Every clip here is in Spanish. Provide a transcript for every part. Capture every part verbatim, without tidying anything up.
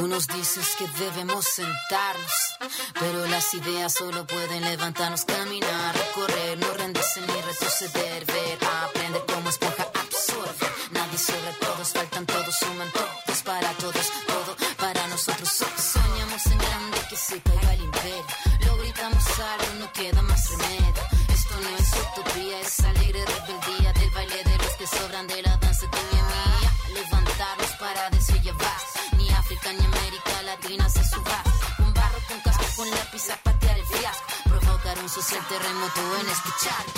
Algunos dicen que debemos sentarnos, pero las ideas solo pueden levantarnos, caminar, recorrer, no rendirse ni retroceder, ver, aprender como esponja absorbe. Nadie sobre todos, faltan todos, suman todos para todos, todo para nosotros. Soñamos en grande que se caiga el imperio, lo gritamos alto, no queda más remedio. Esto no es utopía, es alegre rebeldía del baile de los que sobran de la danza de mi mía. Levantarnos para decir ya basta, ni África ni América Latina se suba. Con barro, con casco, con lápiz a patear el fiasco, provocar un social terremoto en este charco.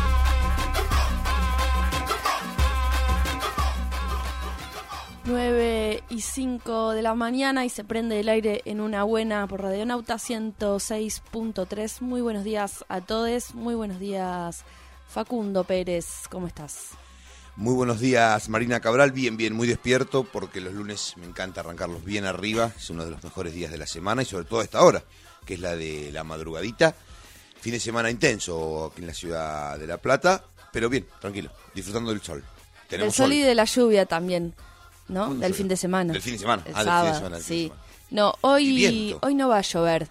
nueve y cinco de la mañana y se prende el aire en Una Buena por Radionauta ciento seis punto tres. Muy buenos días a todos, muy buenos días Facundo Pérez, ¿cómo estás? Muy buenos días Marina Cabral, bien, bien, muy despierto porque los lunes me encanta arrancarlos bien arriba, es uno de los mejores días de la semana y sobre todo a esta hora, que es la de la madrugadita. Fin de semana intenso aquí en la ciudad de La Plata, pero bien, tranquilo, disfrutando del sol. Del sol, sol y de la lluvia también. ¿No? Del fin de semana. Del fin de semana. El ah, sábado, del fin de semana. Sí. Fin de semana. No, hoy, hoy no va a llover.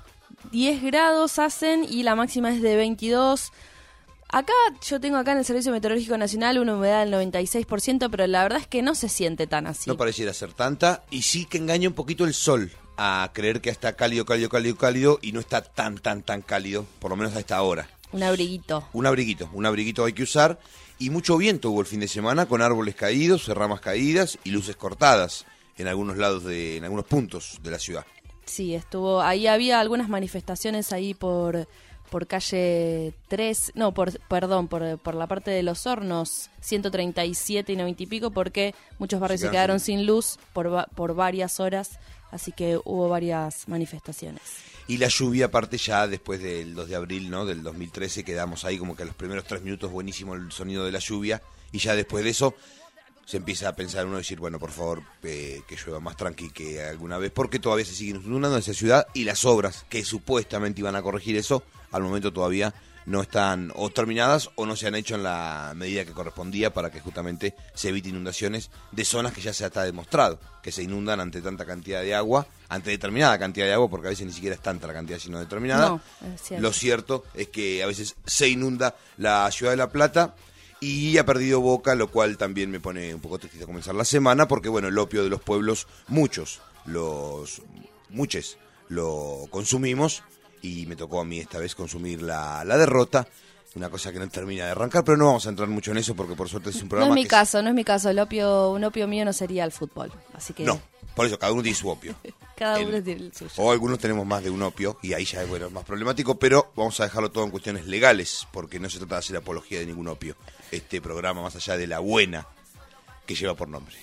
diez grados hacen y la máxima es de veintidós. Acá, yo tengo acá en el Servicio Meteorológico Nacional una humedad del noventa y seis por ciento, pero la verdad es que no se siente tan así. No pareciera ser tanta y sí que engaña un poquito el sol a creer que está cálido, cálido, cálido, cálido y no está tan, tan, tan cálido, por lo menos a esta hora. Un abriguito. Un abriguito, un abriguito hay que usar. Y mucho viento hubo el fin de semana con árboles caídos, ramas caídas y luces cortadas en algunos lados de, en algunos puntos de la ciudad. Sí, estuvo, ahí había algunas manifestaciones ahí por, por calle tres, no, por, perdón, por, por la parte de Los Hornos, ciento treinta y siete y noventa y pico, porque muchos barrios se, se quedaron sin, sin luz por, por varias horas, así que hubo varias manifestaciones. Y la lluvia, aparte ya después del dos de abril, ¿no? Del dos mil trece, quedamos ahí como que a los primeros tres minutos buenísimo el sonido de la lluvia. Y ya después de eso se empieza a pensar uno, decir, bueno, por favor, eh, que llueva más tranqui que alguna vez. Porque todavía se siguen inundando esa ciudad y las obras que supuestamente iban a corregir eso, al momento todavía no están o terminadas o no se han hecho en la medida que correspondía para que justamente se evite inundaciones de zonas que ya se está demostrado que se inundan ante tanta cantidad de agua, ante determinada cantidad de agua, porque a veces ni siquiera es tanta la cantidad sino determinada. No, es cierto. Lo cierto es que a veces se inunda la ciudad de La Plata y ha perdido boca, lo cual también me pone un poco triste a comenzar la semana, porque bueno, el opio de los pueblos, muchos, los muchos lo consumimos. Y me tocó a mí esta vez consumir la, la derrota, una cosa que no termina de arrancar, pero no vamos a entrar mucho en eso porque por suerte es un programa. No es mi que caso, es... no es mi caso, el opio, un opio mío no sería el fútbol, así que... No, por eso cada uno tiene su opio. Cada el, uno tiene el suyo. O algunos tenemos más de un opio y ahí ya es bueno, más problemático, pero vamos a dejarlo todo en cuestiones legales porque no se trata de hacer apología de ningún opio. Este programa, más allá de la buena que lleva por nombre.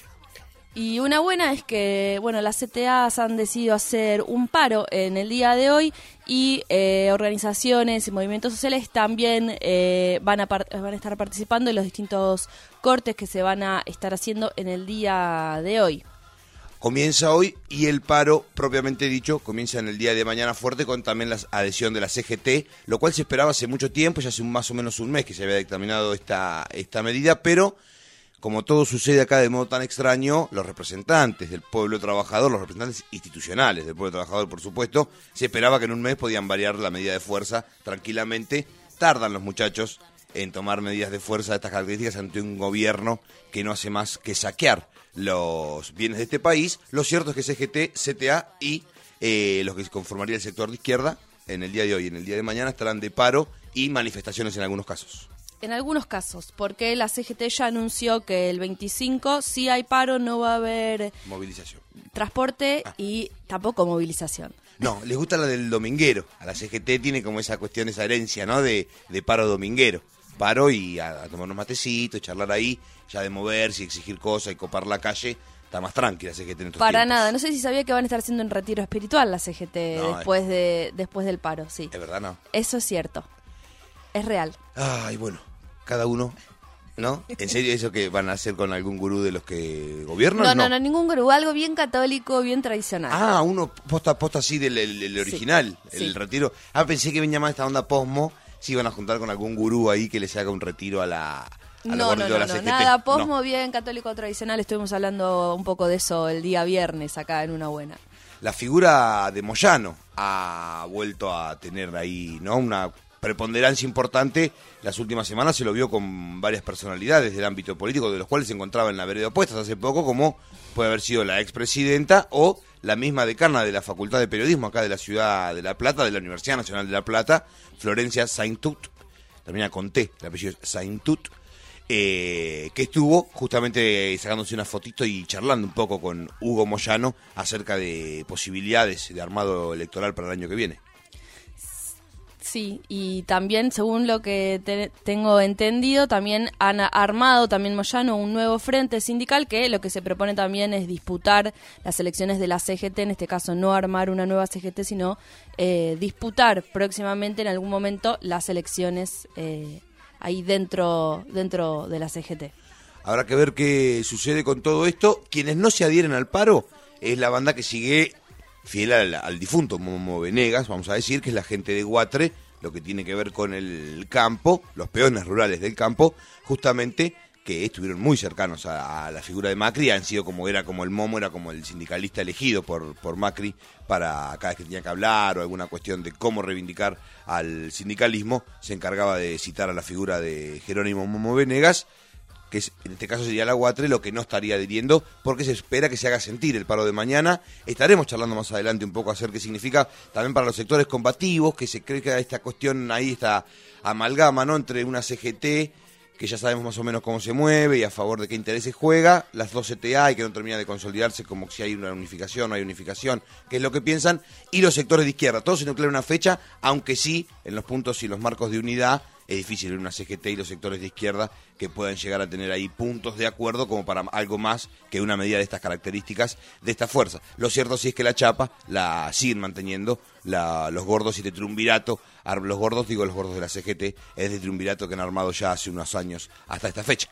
Y una buena es que, bueno, las C T As han decidido hacer un paro en el día de hoy y eh, organizaciones y movimientos sociales también eh, van, a par- van a estar participando en los distintos cortes que se van a estar haciendo en el día de hoy. Comienza hoy y el paro, propiamente dicho, comienza en el día de mañana fuerte con también la adhesión de la C G T, lo cual se esperaba hace mucho tiempo, ya hace un, más o menos un mes que se había dictaminado esta, esta medida, pero... Como todo sucede acá de modo tan extraño, los representantes del pueblo trabajador, los representantes institucionales del pueblo trabajador, por supuesto, se esperaba que en un mes podían variar la medida de fuerza tranquilamente. Tardan los muchachos en tomar medidas de fuerza de estas características ante un gobierno que no hace más que saquear los bienes de este país. Lo cierto es que C G T, C T A y eh, los que conformaría el sector de izquierda, en el día de hoy y en el día de mañana estarán de paro y manifestaciones en algunos casos. En algunos casos, porque la C G T ya anunció que el veinticinco, si hay paro, no va a haber movilización, transporte ah. y tampoco movilización. No, les gusta la del dominguero. A la C G T tiene como esa cuestión, esa herencia, ¿no? De, de paro dominguero. Paro y a, a tomar unos matecitos, charlar ahí, ya de moverse y exigir cosas y copar la calle. Está más tranquila la C G T en estos Para tiempos. nada, no sé si sabía que van a estar haciendo un retiro espiritual la C G T No, después, es... de, después del paro, sí. Es verdad, ¿no? Eso es cierto. Es real. Ay, bueno. Cada uno, ¿no? ¿En serio eso que van a hacer con algún gurú de los que gobiernan? No, no, no, no, ningún gurú, algo bien católico, bien tradicional. Ah, uno posta posta así del el, el original, sí, el sí. retiro. Ah, pensé que venía más esta onda posmo, si iban a juntar con algún gurú ahí que les haga un retiro a la a los No, no, gorditos no, de la no, C G T. nada, posmo No. bien católico tradicional, estuvimos hablando un poco de eso el día viernes acá en Una Buena. La figura de Moyano ha vuelto a tener ahí, ¿no?, una preponderancia importante. Las últimas semanas se lo vio con varias personalidades del ámbito político, de los cuales se encontraba en la vereda opuesta hace poco, como puede haber sido la expresidenta o la misma decana de la Facultad de Periodismo acá de la ciudad de La Plata, de la Universidad Nacional de La Plata, Florencia Saintut, termina con T, el apellido es Saintut, eh, que estuvo justamente sacándose una fotito y charlando un poco con Hugo Moyano acerca de posibilidades de armado electoral para el año que viene. Sí, y también, según lo que te- tengo entendido, también han armado, también Moyano, un nuevo frente sindical que lo que se propone también es disputar las elecciones de la C G T, en este caso no armar una nueva C G T, sino eh, disputar próximamente en algún momento las elecciones eh, ahí dentro, dentro de la C G T. Habrá que ver qué sucede con todo esto. Quienes no se adhieren al paro es la banda que sigue fiel al, al difunto Momo Venegas, vamos a decir, que es la gente de Guatre, lo que tiene que ver con el campo, los peones rurales del campo, justamente que estuvieron muy cercanos a, a la figura de Macri, han sido como era como el Momo, era como el sindicalista elegido por, por Macri para cada vez que tenía que hablar o alguna cuestión de cómo reivindicar al sindicalismo, se encargaba de citar a la figura de Jerónimo Momo Venegas, que es, en este caso sería la Guatre, lo que no estaría adhiriendo, porque se espera que se haga sentir el paro de mañana. Estaremos charlando más adelante un poco acerca de qué significa también para los sectores combativos, que se cree que esta cuestión ahí, esta amalgama, ¿no?, entre una C G T, que ya sabemos más o menos cómo se mueve y a favor de qué intereses juega, las dos C T A y que no termina de consolidarse, como si hay una unificación, no hay unificación, que es lo que piensan, y los sectores de izquierda, todos sin nuclear una fecha, aunque sí, en los puntos y los marcos de unidad, es difícil ver una C G T y los sectores de izquierda que puedan llegar a tener ahí puntos de acuerdo como para algo más que una medida de estas características, de esta fuerza. Lo cierto sí es que la chapa la siguen manteniendo la, los gordos y de triunvirato, los gordos, digo los gordos de la C G T, es de triunvirato que han armado ya hace unos años hasta esta fecha.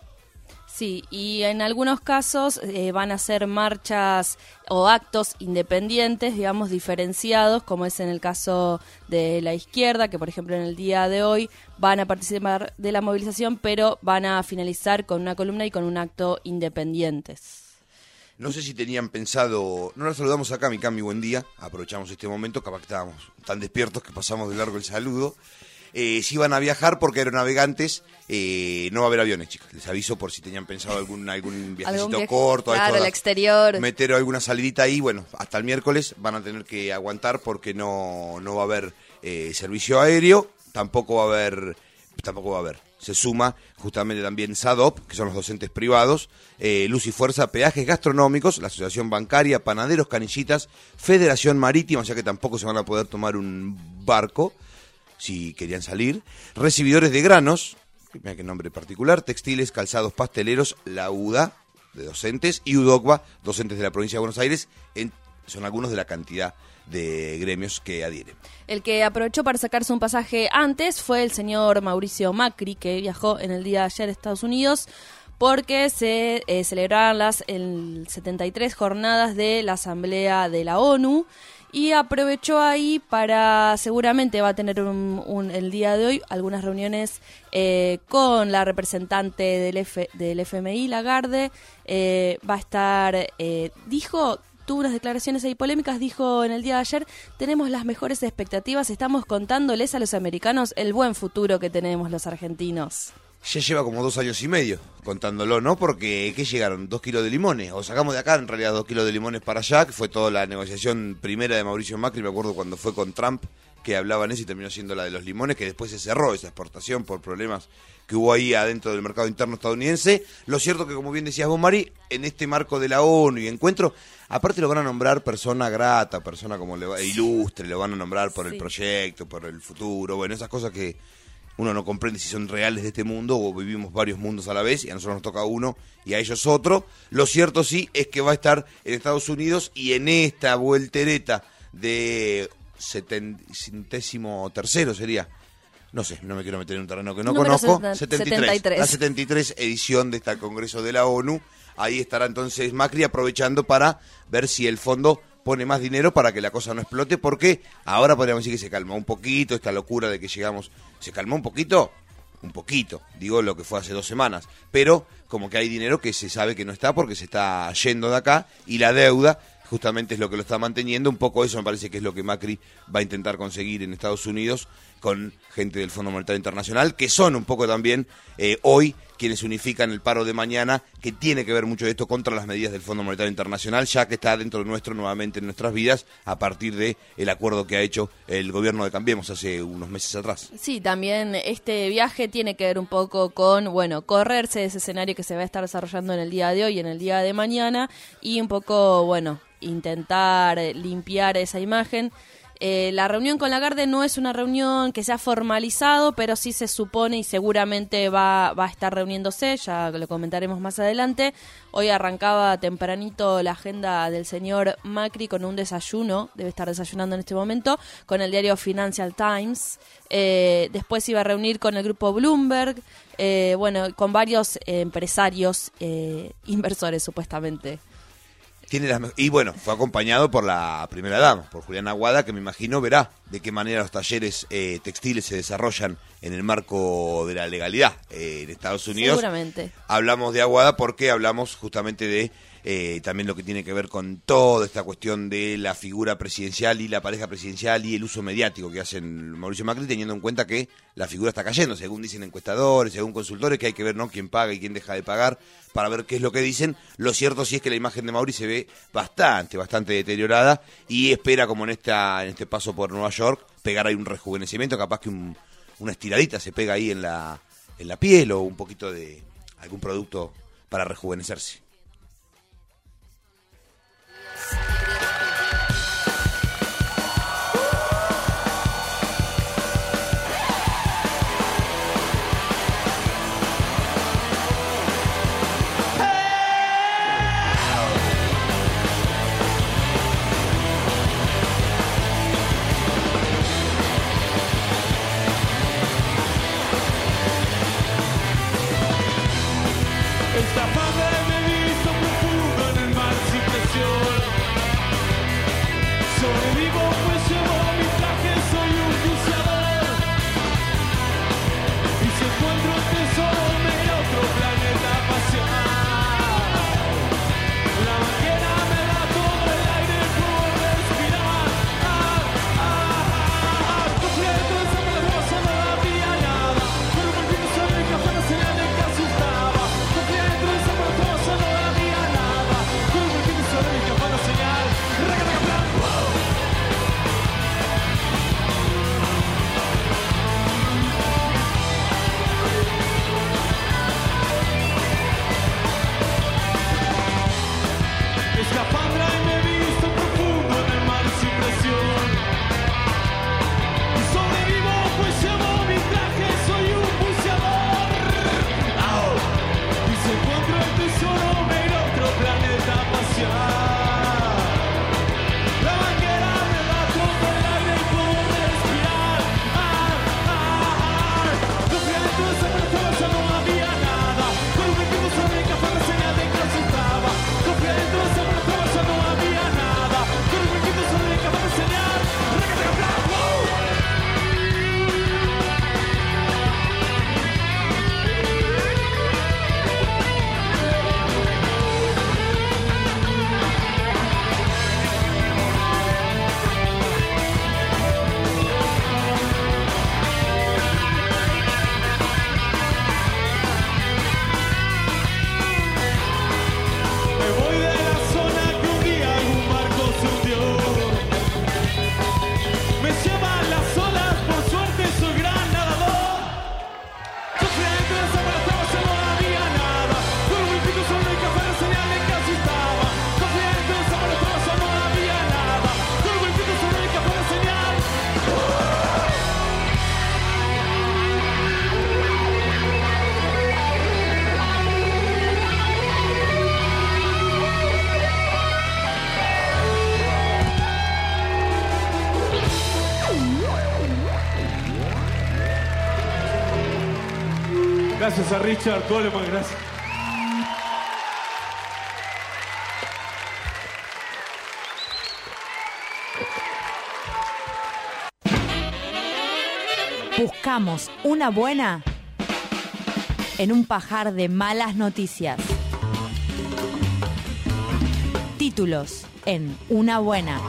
Sí, y en algunos casos eh, van a ser marchas o actos independientes, digamos, diferenciados, como es en el caso de la izquierda, que por ejemplo en el día de hoy van a participar de la movilización, pero van a finalizar con una columna y con un acto independientes. No sé si tenían pensado, no la saludamos acá, mi Cami, buen día, aprovechamos este momento, capaz que estábamos tan despiertos que pasamos de largo el saludo. Eh, si iban a viajar porque aeronavegantes, eh, no va a haber aviones, chicas. Les aviso por si tenían pensado algún algún viajecito ¿Algún viaje? corto. Claro, al el exterior. Meter alguna salidita ahí, bueno, hasta el miércoles van a tener que aguantar porque no, no va a haber eh, servicio aéreo, tampoco va a haber, tampoco va a haber. Se suma justamente también S A D O P, que son los docentes privados, eh, Luz y Fuerza, Peajes Gastronómicos, la Asociación Bancaria, Panaderos, Canillitas, Federación Marítima, o sea que tampoco se van a poder tomar un barco si querían salir, recibidores de granos, mira qué nombre particular, textiles, calzados, pasteleros, la U D A, de docentes, y UDOCBA, docentes de la provincia de Buenos Aires, en, son algunos de la cantidad de gremios que adhieren. El que aprovechó para sacarse un pasaje antes fue el señor Mauricio Macri, que viajó en el día de ayer a Estados Unidos, porque se eh, celebraron las el setenta y tres jornadas de la Asamblea de la ONU, y aprovechó ahí para, seguramente va a tener un, un, el día de hoy algunas reuniones eh, con la representante del, F, del F M I, Lagarde, eh, va a estar, eh, dijo, tuvo unas declaraciones ahí polémicas, dijo en el día de ayer, tenemos las mejores expectativas, estamos contándoles a los americanos el buen futuro que tenemos los argentinos. Ya lleva como dos años y medio contándolo, ¿no? Porque, ¿qué llegaron? Dos kilos de limones. O sacamos de acá, en realidad, dos kilos de limones para allá, que fue toda la negociación primera de Mauricio Macri, me acuerdo cuando fue con Trump, que hablaban eso y terminó siendo la de los limones, que después se cerró esa exportación por problemas que hubo ahí adentro del mercado interno estadounidense. Lo cierto que, como bien decías vos, Mari, en este marco de la ONU y encuentro, aparte lo van a nombrar persona grata, persona como le va, ilustre, lo van a nombrar por sí. El proyecto, por el futuro, bueno, esas cosas que uno no comprende si son reales de este mundo o vivimos varios mundos a la vez y a nosotros nos toca uno y a ellos otro. Lo cierto sí es que va a estar en Estados Unidos y en esta voltereta de centésimo tercero sería, no sé, no me quiero meter en un terreno que no Número conozco, setenta, setenta y tres, setenta y tres. La setenta y tres edición de este Congreso de la ONU. Ahí estará entonces Macri aprovechando para ver si el fondo pone más dinero para que la cosa no explote, porque ahora podríamos decir que se calmó un poquito esta locura de que llegamos, se calmó un poquito, un poquito, digo lo que fue hace dos semanas, pero como que hay dinero que se sabe que no está porque se está yendo de acá, y la deuda justamente es lo que lo está manteniendo. Un poco eso me parece que es lo que Macri va a intentar conseguir en Estados Unidos con gente del Fondo Monetario Internacional, que son un poco también eh, hoy quienes unifican el paro de mañana, que tiene que ver mucho de esto contra las medidas del Fondo Monetario Internacional, ya que está dentro de nuestro, nuevamente en nuestras vidas, a partir de el acuerdo que ha hecho el gobierno de Cambiemos hace unos meses atrás. Sí, también este viaje tiene que ver un poco con, bueno, correrse de ese escenario que se va a estar desarrollando en el día de hoy y en el día de mañana, y un poco, bueno, intentar limpiar esa imagen. Eh, la reunión con Lagarde no es una reunión que se ha formalizado, pero sí se supone y seguramente va, va a estar reuniéndose, ya lo comentaremos más adelante. Hoy arrancaba tempranito la agenda del señor Macri con un desayuno, debe estar desayunando en este momento, con el diario Financial Times. Eh, después iba a reunir con el grupo Bloomberg, eh, bueno, con varios eh, empresarios, eh, inversores supuestamente. Tiene las me- y bueno, fue acompañado por la primera dama, por Juliana Aguada, que me imagino verá de qué manera los talleres eh, textiles se desarrollan en el marco de la legalidad eh, en Estados Unidos. Seguramente. Hablamos de Aguada porque hablamos justamente de eh, también lo que tiene que ver con toda esta cuestión de la figura presidencial y la pareja presidencial y el uso mediático que hacen Mauricio Macri, teniendo en cuenta que la figura está cayendo, según dicen encuestadores, según consultores, que hay que ver no quién paga y quién deja de pagar para ver qué es lo que dicen. Lo cierto sí es que la imagen de Mauri se ve bastante, bastante deteriorada, y espera, como en esta en este paso por Nueva York, pegar ahí un rejuvenecimiento, capaz que un, una estiradita se pega ahí en la, en la piel, o un poquito de algún producto para rejuvenecerse. Gracias a Richard Coleman, gracias. Buscamos una buena en un pajar de malas noticias. Títulos en Una Buena.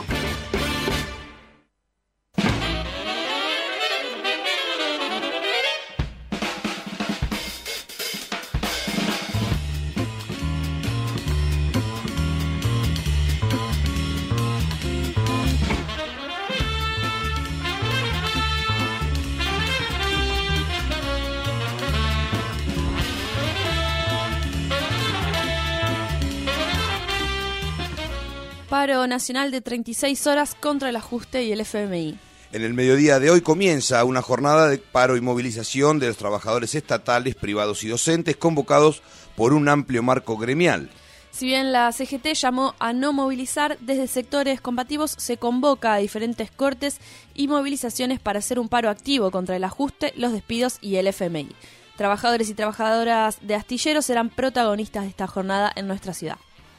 Paro nacional de treinta y seis horas contra el ajuste y el F M I. En el mediodía de hoy comienza una jornada de paro y movilización de los trabajadores estatales, privados y docentes convocados por un amplio marco gremial. Si bien la C G T llamó a no movilizar, desde sectores combativos se convoca a diferentes cortes y movilizaciones para hacer un paro activo contra el ajuste, los despidos y el F M I. Trabajadores y trabajadoras de astilleros serán protagonistas de esta jornada en nuestra ciudad.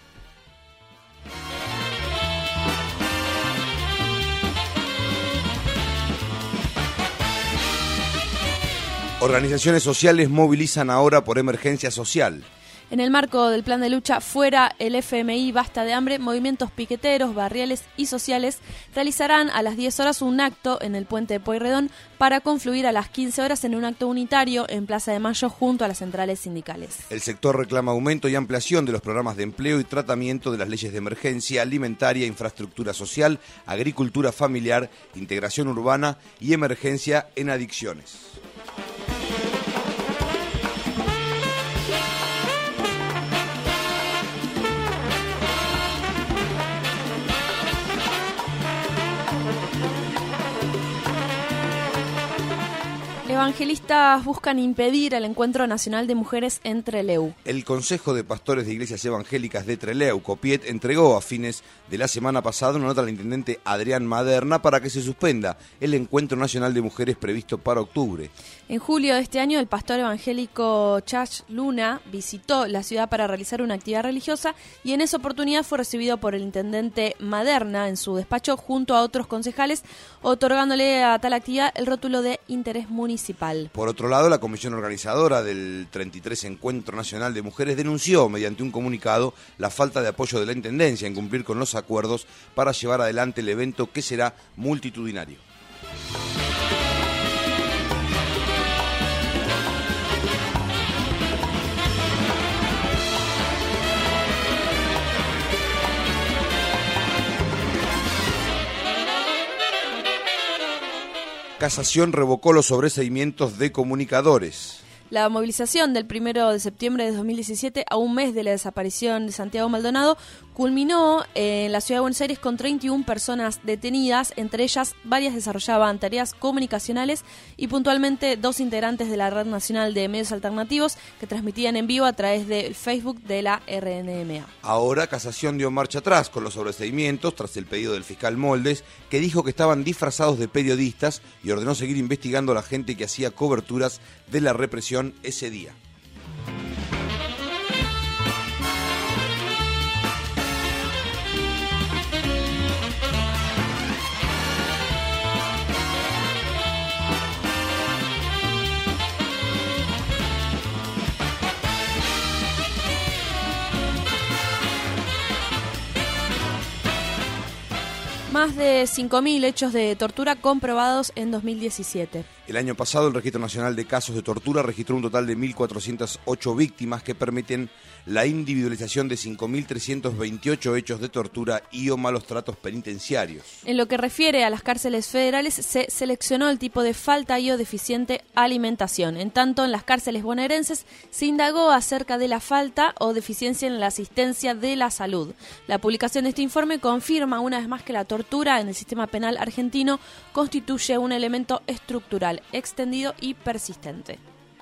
Organizaciones sociales movilizan ahora por emergencia social. En el marco del plan de lucha Fuera el F M I, Basta de Hambre, movimientos piqueteros, barriales y sociales realizarán a las diez horas un acto en el puente de Pueyrredón para confluir a las quince horas en un acto unitario en Plaza de Mayo junto a las centrales sindicales. El sector reclama aumento y ampliación de los programas de empleo y tratamiento de las leyes de emergencia alimentaria, infraestructura social, agricultura familiar, integración urbana y emergencia en adicciones. Evangelistas buscan impedir el encuentro nacional de mujeres en Trelew. El Consejo de Pastores de Iglesias Evangélicas de Trelew, COPIET, entregó a fines de la semana pasada una nota al intendente Adrián Maderna para que se suspenda el encuentro nacional de mujeres previsto para octubre. En julio de este año, el pastor evangélico Chach Luna visitó la ciudad para realizar una actividad religiosa y en esa oportunidad fue recibido por el intendente Maderna en su despacho junto a otros concejales, otorgándole a tal actividad el rótulo de interés municipal. Por otro lado, la comisión organizadora del treinta y tres Encuentro Nacional de Mujeres denunció mediante un comunicado la falta de apoyo de la Intendencia en cumplir con los acuerdos para llevar adelante el evento que será multitudinario. Casación revocó los sobreseimientos de comunicadores. La movilización del primero de septiembre de dos mil diecisiete, a un mes de la desaparición de Santiago Maldonado, culminó en la ciudad de Buenos Aires con treinta y una personas detenidas, entre ellas varias desarrollaban tareas comunicacionales y puntualmente dos integrantes de la Red Nacional de Medios Alternativos que transmitían en vivo a través del Facebook de la R N M A. Ahora Casación dio marcha atrás con los sobreseimientos tras el pedido del fiscal Moldes, que dijo que estaban disfrazados de periodistas y ordenó seguir investigando a la gente que hacía coberturas de la represión ese día. Más de cinco mil hechos de tortura comprobados en dos mil diecisiete. El año pasado, el Registro Nacional de Casos de Tortura registró un total de mil cuatrocientas ocho víctimas que permiten la individualización de cinco mil trescientos veintiocho hechos de tortura y o malos tratos penitenciarios. En lo que refiere a las cárceles federales, se seleccionó el tipo de falta y o deficiente alimentación. En tanto, en las cárceles bonaerenses se indagó acerca de la falta o deficiencia en la asistencia de la salud. La publicación de este informe confirma una vez más que la tortura en el sistema penal argentino constituye un elemento estructural, extendido y persistente.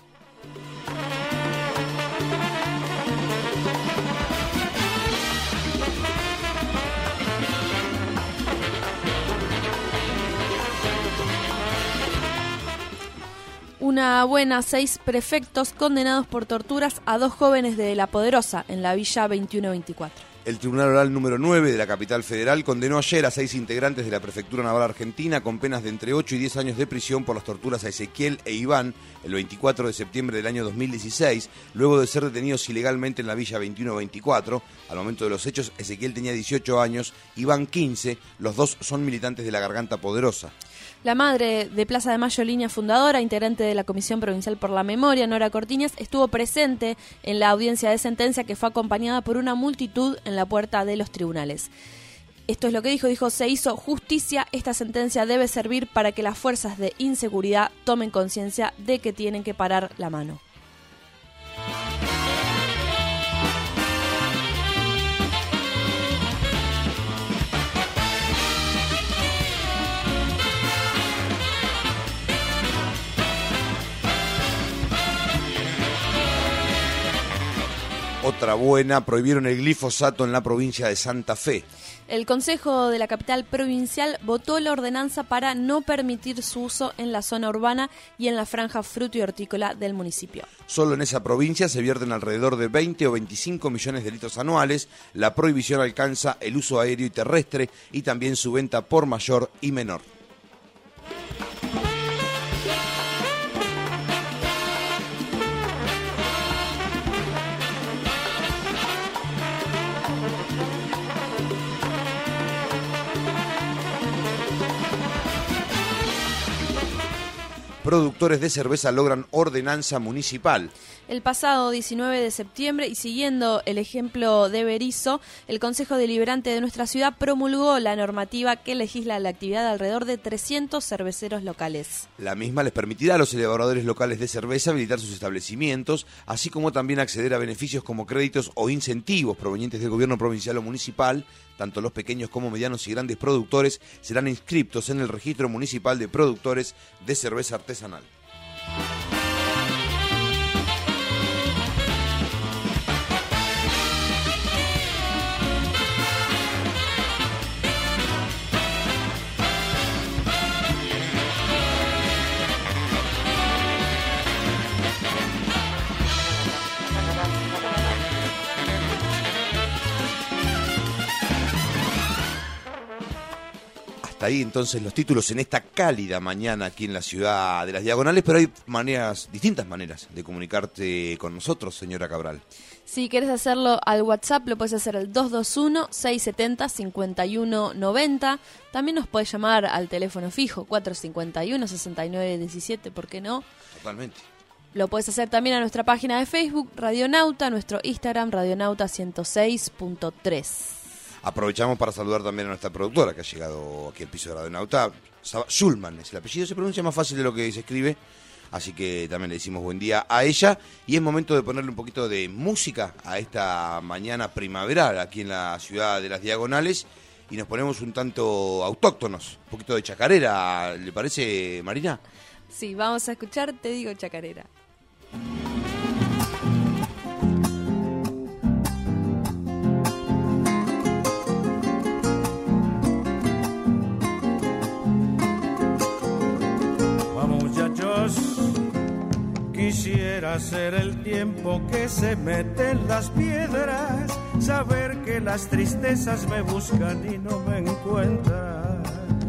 Una buena, seis prefectos condenados por torturas a dos jóvenes de La Poderosa en la Villa veintiuno veinticuatro. El Tribunal Oral número nueve de la capital federal condenó ayer a seis integrantes de la Prefectura Naval Argentina con penas de entre ocho y diez años de prisión por las torturas a Ezequiel e Iván el veinticuatro de septiembre del año dos mil dieciséis, luego de ser detenidos ilegalmente en la Villa veintiuno veinticuatro. Al momento de los hechos, Ezequiel tenía dieciocho años, Iván quince, los dos son militantes de la Garganta Poderosa. La madre de Plaza de Mayo Línea fundadora, integrante de la Comisión Provincial por la Memoria, Nora Cortiñas, estuvo presente en la audiencia de sentencia que fue acompañada por una multitud en la puerta de los tribunales. Esto es lo que dijo, dijo, se hizo justicia, esta sentencia debe servir para que las fuerzas de inseguridad tomen conciencia de que tienen que parar la mano. Otra buena, prohibieron el glifosato en la provincia de Santa Fe. El Consejo de la capital provincial votó la ordenanza para no permitir su uso en la zona urbana y en la franja fruto y hortícola del municipio. Solo en esa provincia se vierten alrededor de veinte o veinticinco millones de litros anuales. La prohibición alcanza el uso aéreo y terrestre y también su venta por mayor y menor. Productores de cerveza logran ordenanza municipal. El pasado diecinueve de septiembre, y siguiendo el ejemplo de Berisso, el Consejo Deliberante de nuestra ciudad promulgó la normativa que legisla la actividad de alrededor de trescientos cerveceros locales. La misma les permitirá a los elaboradores locales de cerveza habilitar sus establecimientos, así como también acceder a beneficios como créditos o incentivos provenientes del gobierno provincial o municipal. Tanto los pequeños como medianos y grandes productores serán inscriptos en el Registro Municipal de Productores de Cerveza Artesanal. Hasta ahí entonces los títulos en esta cálida mañana aquí en la ciudad de Las Diagonales, pero hay maneras, distintas maneras de comunicarte con nosotros, señora Cabral. Si querés hacerlo al WhatsApp, lo puedes hacer al dos dos uno, seis siete cero, cinco uno nueve cero. También nos puedes llamar al teléfono fijo cuatro cinco uno, seis nueve uno siete, ¿por qué no? Totalmente. Lo puedes hacer también a nuestra página de Facebook, Radionauta, nuestro Instagram, Radionauta ciento seis punto tres. Aprovechamos para saludar también a nuestra productora que ha llegado aquí al piso de Radionauta. Schulman es el apellido, se pronuncia más fácil de lo que se escribe, así que también le decimos buen día a ella. Y es momento de ponerle un poquito de música a esta mañana primaveral aquí en la ciudad de Las Diagonales y nos ponemos un tanto autóctonos, un poquito de chacarera, ¿le parece, Marina? Sí, vamos a escuchar Te Digo Chacarera. Quisiera ser el tiempo que se mete en las piedras, saber que las tristezas me buscan y no me encuentran.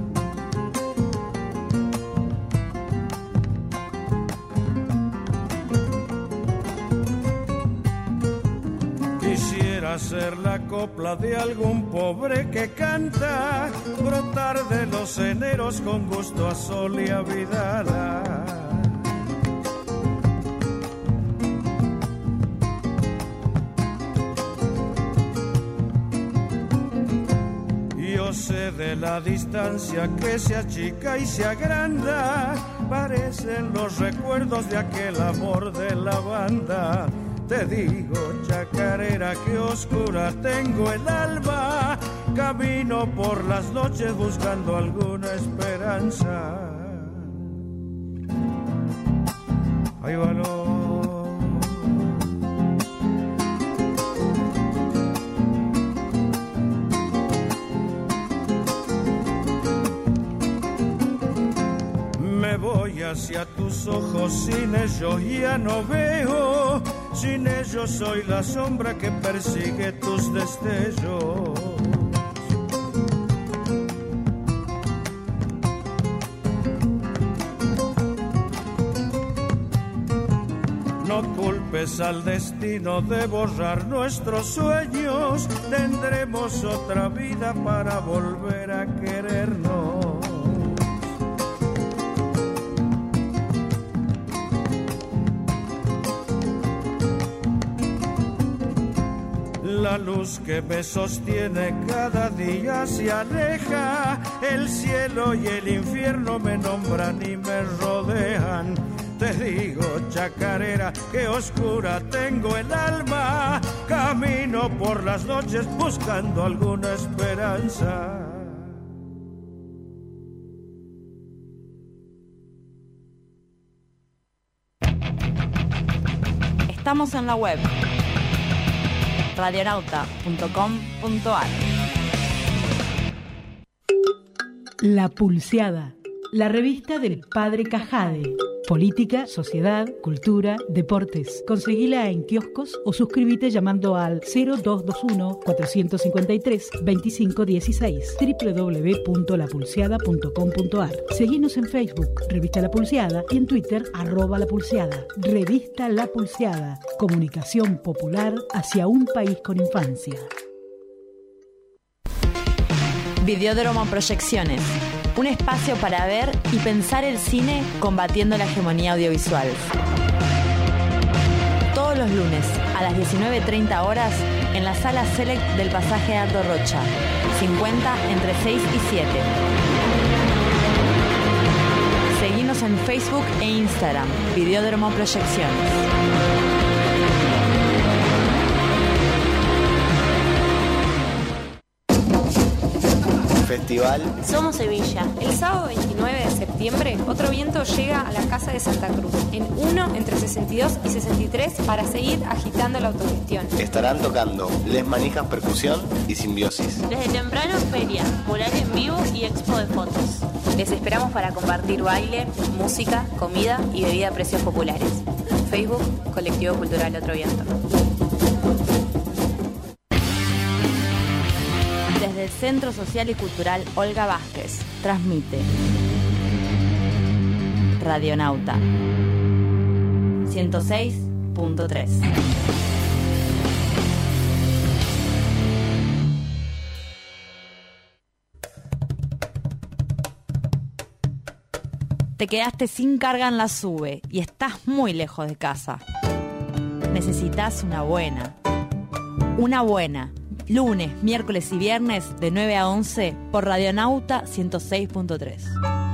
Quisiera ser la copla de algún pobre que canta, brotar de los eneros con gusto a sol y a vidala. Sé de la distancia que se achica y se agranda, parecen los recuerdos de aquel amor de la banda. Te digo, chacarera, que oscura tengo el alma, camino por las noches buscando alguna esperanza. Hay valor. Me voy hacia tus ojos, sin ellos ya no veo, sin ellos soy la sombra que persigue tus destellos. No culpes al destino de borrar nuestros sueños, tendremos otra vida para volver a querernos. La luz que me sostiene cada día se aleja, el cielo y el infierno me nombran y me rodean. Te digo, chacarera, que oscura tengo el alma, camino por las noches buscando alguna esperanza. Estamos en la web radionauta punto com punto ar. La Pulseada, la revista del Padre Cajade. Política, sociedad, cultura, deportes. Conseguila en kioscos o suscríbete llamando al cero dos dos uno, cuatro cinco tres, dos cinco uno seis, doble u doble u doble u punto la pulseada punto com punto ar. Seguinos en Facebook, Revista La Pulseada, y en Twitter, arroba La Pulseada. Revista La Pulseada, comunicación popular hacia un país con infancia. Videódromo Proyecciones, un espacio para ver y pensar el cine combatiendo la hegemonía audiovisual. Todos los lunes a las diecinueve treinta horas en la sala Select del pasaje Ardo Rocha, cincuenta entre seis y siete. Seguinos en Facebook e Instagram, Videódromo Proyecciones. Festival Somos Sevilla. El sábado veintinueve de septiembre, Otro Viento llega a la Casa de Santa Cruz, en uno entre sesenta y dos y sesenta y tres, para seguir agitando la autogestión. Estarán tocando Les Manijas Percusión y Simbiosis. Desde temprano, feria, mural en vivo y expo de fotos. Les esperamos para compartir baile, música, comida y bebida a precios populares. Facebook, Colectivo Cultural Otro Viento. Desde el Centro Social y Cultural Olga Vázquez, transmite Radionauta ciento seis punto tres. Te quedaste sin carga en la SUBE y estás muy lejos de casa. Necesitas una buena. Una buena. Lunes, miércoles y viernes de nueve a once por Radionauta ciento seis punto tres.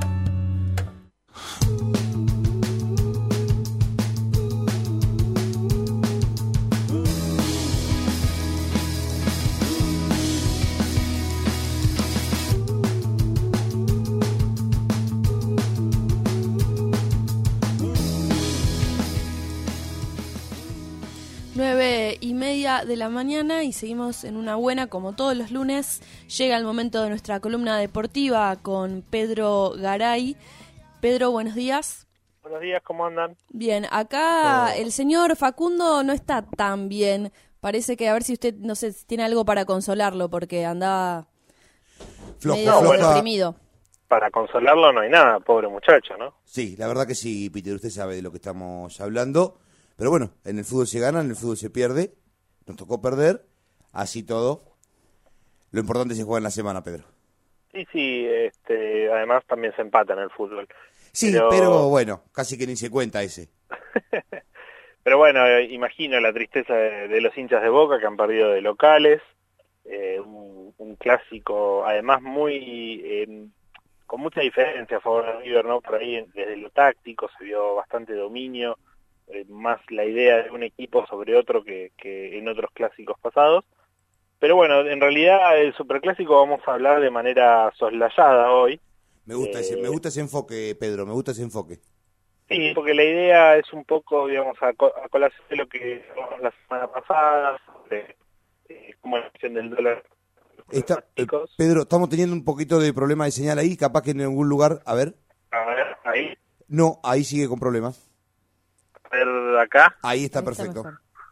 Nueve y media de la mañana y seguimos en una buena, como todos los lunes. Llega el momento de nuestra columna deportiva con Pedro Garay. Pedro, buenos días. Buenos días, ¿cómo andan? Bien, acá oh. el señor Facundo no está tan bien. Parece que a ver si usted, no sé, tiene algo para consolarlo, porque andaba flojo, medio floja. deprimido. Para consolarlo no hay nada, pobre muchacho, ¿no? Sí, la verdad que sí, Peter, usted sabe de lo que estamos hablando. Pero bueno, en el fútbol se gana, en el fútbol se pierde. Nos tocó perder, así todo. Lo importante es que juega en la semana, Pedro. Sí, sí, este, además también se empata en el fútbol. Sí, pero, pero bueno, casi que ni se cuenta ese. Pero bueno, eh, imagino la tristeza de, de los hinchas de Boca que han perdido de locales. Eh, un, un clásico, además muy eh, con mucha diferencia a favor de River, ¿no? Por ahí desde lo táctico se vio bastante dominio. Eh, más la idea de un equipo sobre otro que, que en otros clásicos pasados. Pero bueno, en realidad el superclásico vamos a hablar de manera soslayada hoy. Me gusta, eh, ese, me gusta ese enfoque, Pedro, me gusta ese enfoque. Sí, porque la idea es un poco, digamos, a, co a colación de lo que hablamos la semana pasada, sobre eh, cómo la acción del dólar. Está, eh, Pedro, estamos teniendo un poquito de problema de señal ahí, capaz que en algún lugar, a ver. A ver, ahí. No, ahí sigue con problemas. A ver, acá. Ahí está, ahí perfecto. Está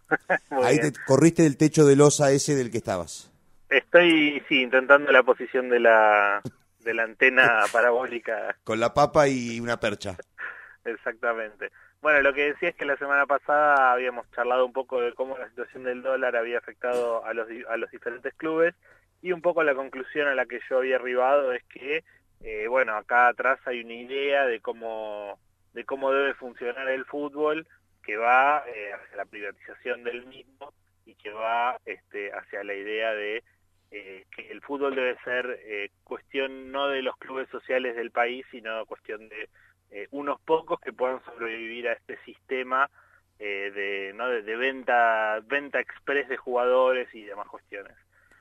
Ahí te corriste del techo de losa ese del que estabas. Estoy, sí, intentando la posición de la, de la antena parabólica. Con la papa y una percha. Exactamente. Bueno, lo que decía es que la semana pasada habíamos charlado un poco de cómo la situación del dólar había afectado a los, a los diferentes clubes, y un poco la conclusión a la que yo había arribado es que, eh, bueno, acá atrás hay una idea de cómo, de cómo debe funcionar el fútbol, que va eh, hacia la privatización del mismo y que va este, hacia la idea de eh, que el fútbol debe ser eh, cuestión no de los clubes sociales del país, sino cuestión de eh, unos pocos que puedan sobrevivir a este sistema eh, de, ¿no? de, de venta, venta express de jugadores y demás cuestiones.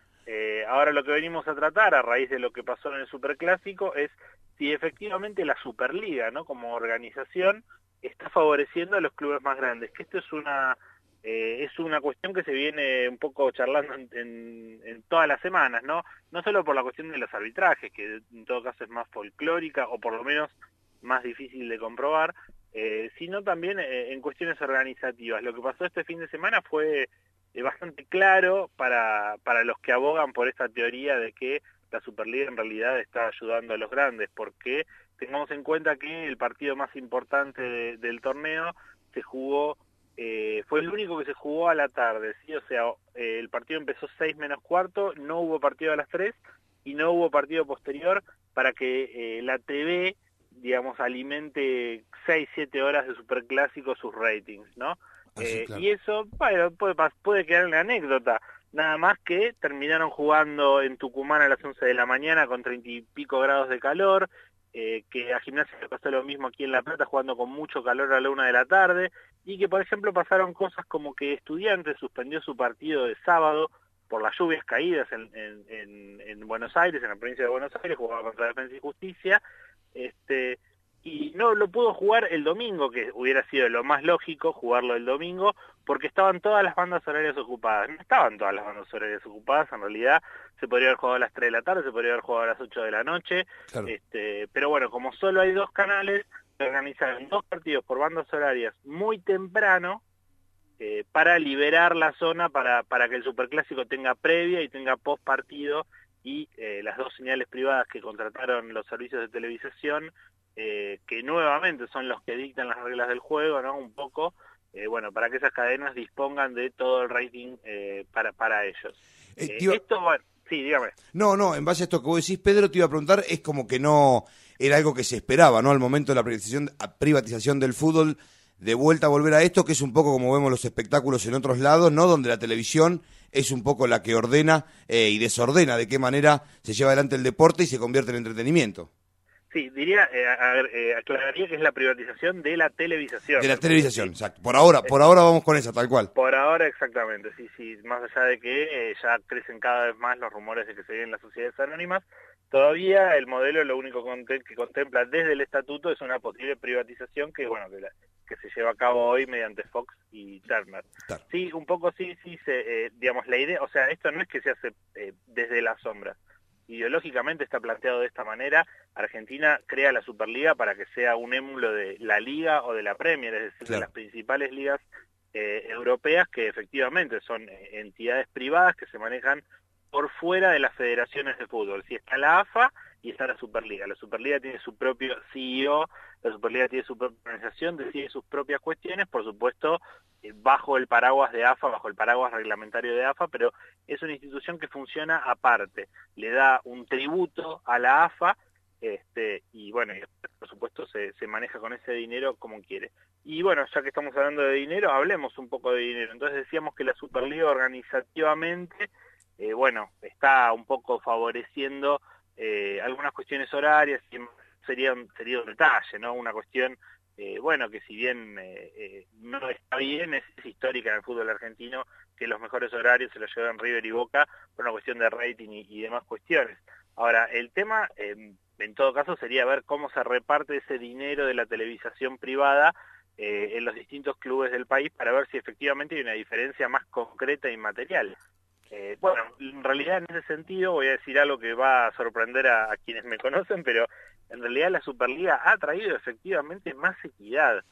Eh, ahora lo que venimos a tratar a raíz de lo que pasó en el Superclásico es si efectivamente la Superliga, ¿no? como organización, está favoreciendo a los clubes más grandes, que esto es una eh, es una cuestión que se viene un poco charlando en, en, en todas las semanas, ¿no? No solo por la cuestión de los arbitrajes, que en todo caso es más folclórica o por lo menos más difícil de comprobar, eh, sino también eh, en cuestiones organizativas. Lo que pasó este fin de semana fue eh, bastante claro para, para los que abogan por esta teoría de que la Superliga en realidad está ayudando a los grandes, porque tengamos en cuenta que el partido más importante de, del torneo se jugó, eh, fue el único que se jugó a la tarde, ¿sí? O sea, eh, el partido empezó seis menos cuarto, no hubo partido a las tres y no hubo partido posterior para que eh, la T V, digamos, alimente seis, siete horas de Superclásico sus ratings, ¿no? Ah, sí, eh, claro. Y eso, bueno, puede, puede quedar una anécdota. Nada más que terminaron jugando en Tucumán a las once de la mañana con treinta y pico grados de calor, eh, que a Gimnasia le pasó lo mismo aquí en La Plata, jugando con mucho calor a la una de la tarde, y que, por ejemplo, pasaron cosas como que Estudiantes suspendió su partido de sábado por las lluvias caídas en, en, en, en Buenos Aires, en la provincia de Buenos Aires, jugaba contra Defensa y Justicia, este... y no lo pudo jugar el domingo, que hubiera sido lo más lógico jugarlo el domingo, porque estaban todas las bandas horarias ocupadas. No estaban todas las bandas horarias ocupadas, en realidad se podría haber jugado a las tres de la tarde, se podría haber jugado a las ocho de la noche, Claro. este, pero bueno, como solo hay dos canales, se organizaron dos partidos por bandas horarias muy temprano, eh, para liberar la zona, para, para que el Superclásico tenga previa y tenga post partido, y eh, las dos señales privadas que contrataron los servicios de televisación, Eh, que nuevamente son los que dictan las reglas del juego, ¿no? Un poco, eh, bueno, para que esas cadenas dispongan de todo el rating eh, para, para ellos. Eh, Eh, tío- esto, bueno, sí, dígame. No, no, en base a esto que vos decís, Pedro, te iba a preguntar, es como que no era algo que se esperaba, ¿no? Al momento de la privatización, a- privatización del fútbol, de vuelta a volver a esto, que es un poco como vemos los espectáculos en otros lados, ¿no? Donde la televisión es un poco la que ordena eh, y desordena de qué manera se lleva adelante el deporte y se convierte en entretenimiento. Sí, diría, eh, a- eh, aclararía que es la privatización de la televisación. De la televisación, exacto. Por ahora, por ahora vamos con esa, tal cual. Por ahora, exactamente, sí, sí, más allá de que eh, ya crecen cada vez más los rumores de que se vienen las sociedades anónimas, todavía el modelo lo único conte- que contempla desde el estatuto es una posible privatización que, bueno, que, la- que se lleva a cabo hoy mediante Fox y Turner. Claro. Sí, un poco sí, sí, se, eh, digamos, la idea, o sea, esto no es que se hace eh, desde las sombras. Ideológicamente está planteado de esta manera. Argentina crea la Superliga para que sea un émulo de la Liga o de la Premier, es decir, Claro. de las principales ligas eh, europeas, que efectivamente son eh, entidades privadas que se manejan por fuera de las federaciones de fútbol. Si está la A F A y está la Superliga. La Superliga tiene su propio C E O, la Superliga tiene su propia organización, decide sus propias cuestiones, por supuesto, eh, bajo el paraguas de A F A, bajo el paraguas reglamentario de A F A, pero es una institución que funciona aparte. Le da un tributo a la A F A, este, y bueno, y por supuesto se, se maneja con ese dinero como quiere. Y bueno, ya que estamos hablando de dinero, hablemos un poco de dinero. Entonces decíamos que la Superliga organizativamente, eh, bueno, está un poco favoreciendo eh, algunas cuestiones horarias, y sería, sería un detalle, ¿no? Una cuestión, eh, bueno, que si bien eh, eh, no está bien, es, es histórica en el fútbol argentino, que los mejores horarios se los llevan River y Boca por una cuestión de rating y, y demás cuestiones. Ahora, el tema, eh, en todo caso, sería ver cómo se reparte ese dinero de la televisación privada eh, en los distintos clubes del país, para ver si efectivamente hay una diferencia más concreta y material. Eh, bueno, en realidad en ese sentido voy a decir algo que va a sorprender a, a quienes me conocen, pero en realidad la Superliga ha traído efectivamente más equidad.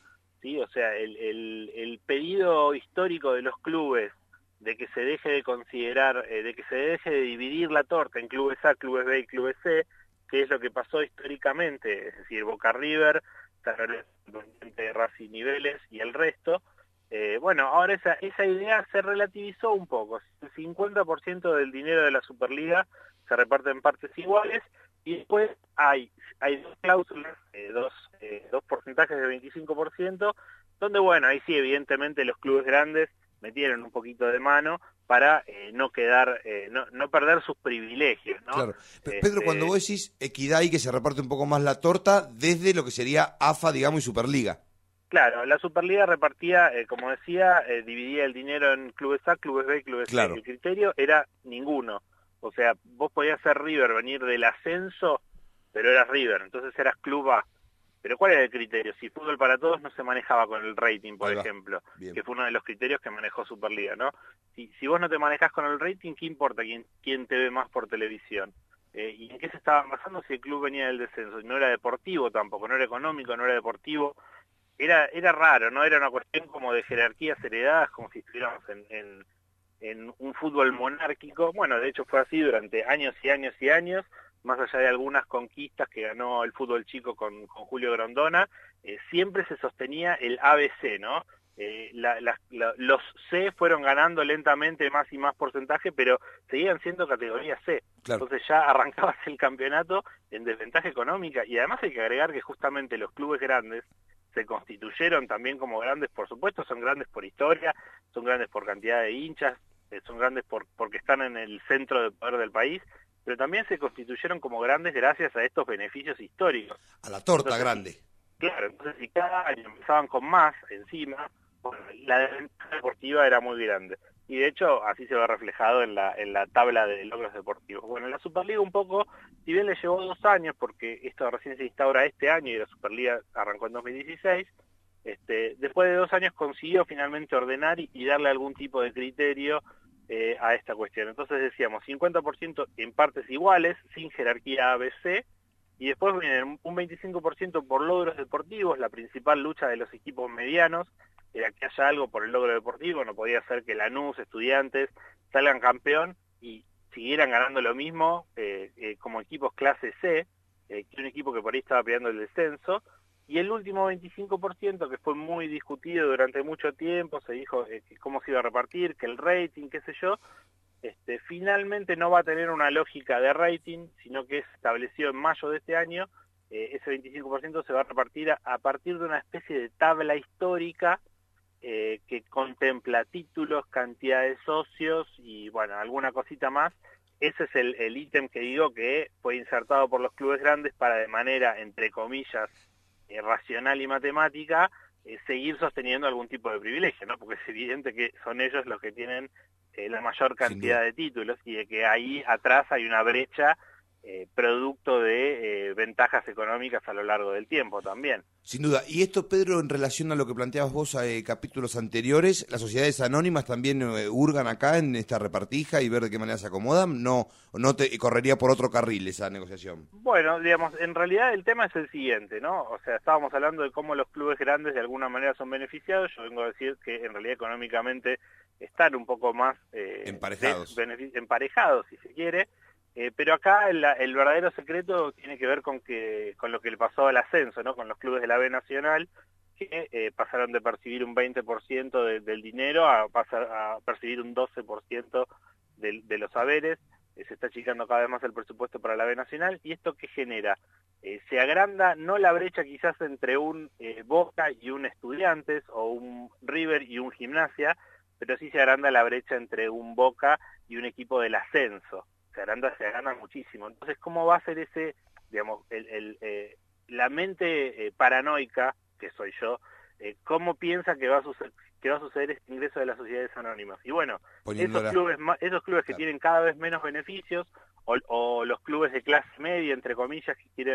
¿sí? O sea, el, el, el pedido histórico de los clubes de que se deje de considerar, eh, de que se deje de dividir la torta en clubes A, clubes B y clubes C, que es lo que pasó históricamente, es decir, Boca River, San Lorenzo, Racing y Vélez y el resto. Eh, bueno, ahora esa, esa idea se relativizó un poco. El cincuenta por ciento del dinero de la Superliga se reparte en partes iguales y después hay, hay dos cláusulas, eh, dos, eh, dos porcentajes de veinticinco por ciento, donde, bueno, ahí sí, evidentemente los clubes grandes metieron un poquito de mano para eh, no quedar, eh, no, no perder sus privilegios, ¿no? Claro. Pedro, Este, cuando vos decís equidad y que se reparte un poco más la torta desde lo que sería A F A, digamos, y Superliga. Claro, la Superliga repartía, eh, como decía, eh, dividía el dinero en clubes A, clubes B y clubes Claro. C. El criterio era ninguno. O sea, vos podías ser River, venir del ascenso, pero eras River, entonces eras club A. Pero ¿cuál era el criterio? Si fútbol para todos no se manejaba con el rating, por Ahí va. ejemplo, Bien. que fue uno de los criterios que manejó Superliga, ¿no? Si, si vos no te manejás con el rating, ¿qué importa quién, quién te ve más por televisión? Eh, ¿Y en qué se estaban basando si el club venía del descenso? No era deportivo tampoco, no era económico, no era deportivo. Era era raro, ¿no? Era una cuestión como de jerarquías heredadas, como si estuviéramos en, en, en un fútbol monárquico. Bueno, de hecho fue así durante años y años y años, más allá de algunas conquistas que ganó el fútbol chico con, con Julio Grondona, eh, siempre se sostenía el A B C, ¿no? Eh, la, la, la, los C fueron ganando lentamente más y más porcentaje, pero seguían siendo categoría C. Claro. Entonces ya arrancabas el campeonato en desventaja económica, y además hay que agregar que justamente los clubes grandes se constituyeron también como grandes, por supuesto, son grandes por historia, son grandes por cantidad de hinchas, eh, son grandes por porque están en el centro de poder del país, pero también se constituyeron como grandes gracias a estos beneficios históricos. A la torta Entonces, grande. Claro, entonces si cada año empezaban con más encima, bueno, la desventaja deportiva era muy grande. Y de hecho así se ve reflejado en la en la tabla de logros deportivos. Bueno, en la Superliga un poco, si bien le llevó dos años, porque esto recién se instaura este año y la Superliga arrancó en dos mil dieciséis, este, después de dos años consiguió finalmente ordenar y, y darle algún tipo de criterio eh, a esta cuestión. Entonces decíamos cincuenta por ciento en partes iguales, sin jerarquía A B C, y después viene un veinticinco por ciento por logros deportivos. La principal lucha de los equipos medianos era que haya algo por el logro deportivo. No podía ser que Lanús, Estudiantes, salgan campeón y siguieran ganando lo mismo eh, eh, como equipos clase C, eh, que un equipo que por ahí estaba peleando el descenso. Y el último veinticinco por ciento, que fue muy discutido durante mucho tiempo, se dijo eh, que cómo se iba a repartir, que el rating, qué sé yo, este, finalmente no va a tener una lógica de rating, sino que se estableció en mayo de este año. Eh, ese veinticinco por ciento se va a repartir a, a partir de una especie de tabla histórica eh, que contempla títulos, cantidad de socios y, bueno, alguna cosita más. Ese es el, el ítem que digo que fue insertado por los clubes grandes para, de manera, entre comillas, eh, racional y matemática, eh, seguir sosteniendo algún tipo de privilegio, ¿no? Porque es evidente que son ellos los que tienen eh, la mayor cantidad de títulos, y de que ahí atrás hay una brecha eh, producto de eh, ventajas económicas a lo largo del tiempo también. Sin duda. Y esto, Pedro, en relación a lo que planteabas vos en eh, capítulos anteriores, ¿las sociedades anónimas también eh, hurgan acá en esta repartija y ver de qué manera se acomodan? ¿No, no te correría por otro carril esa negociación? Bueno, digamos, en realidad el tema es el siguiente, ¿no? O sea, estábamos hablando de cómo los clubes grandes de alguna manera son beneficiados. Yo vengo a decir que en realidad económicamente están un poco más eh, emparejados. emparejados, si se quiere. Eh, pero acá el, el verdadero secreto tiene que ver con que con lo que le pasó al ascenso, ¿no? Con los clubes de la B Nacional, que eh, pasaron de percibir un veinte por ciento de, del dinero a pasar a percibir un doce por ciento de, de los haberes. Eh, se está achicando cada vez más el presupuesto para la B Nacional. ¿Y esto qué genera? Eh, se agranda no la brecha quizás entre un eh, Boca y un Estudiantes, o un River y un Gimnasia, pero sí se agranda la brecha entre un Boca y un equipo del ascenso. Se agranda, se agranda muchísimo. Entonces, ¿cómo va a ser ese, digamos, el, el, eh, la mente eh, paranoica, que soy yo, eh, cómo piensa que va a suceder, que va a suceder este ingreso de las sociedades anónimas? Y bueno, esos clubes, esos clubes que claro. tienen cada vez menos beneficios, o, o los clubes de clase media, entre comillas, que quieren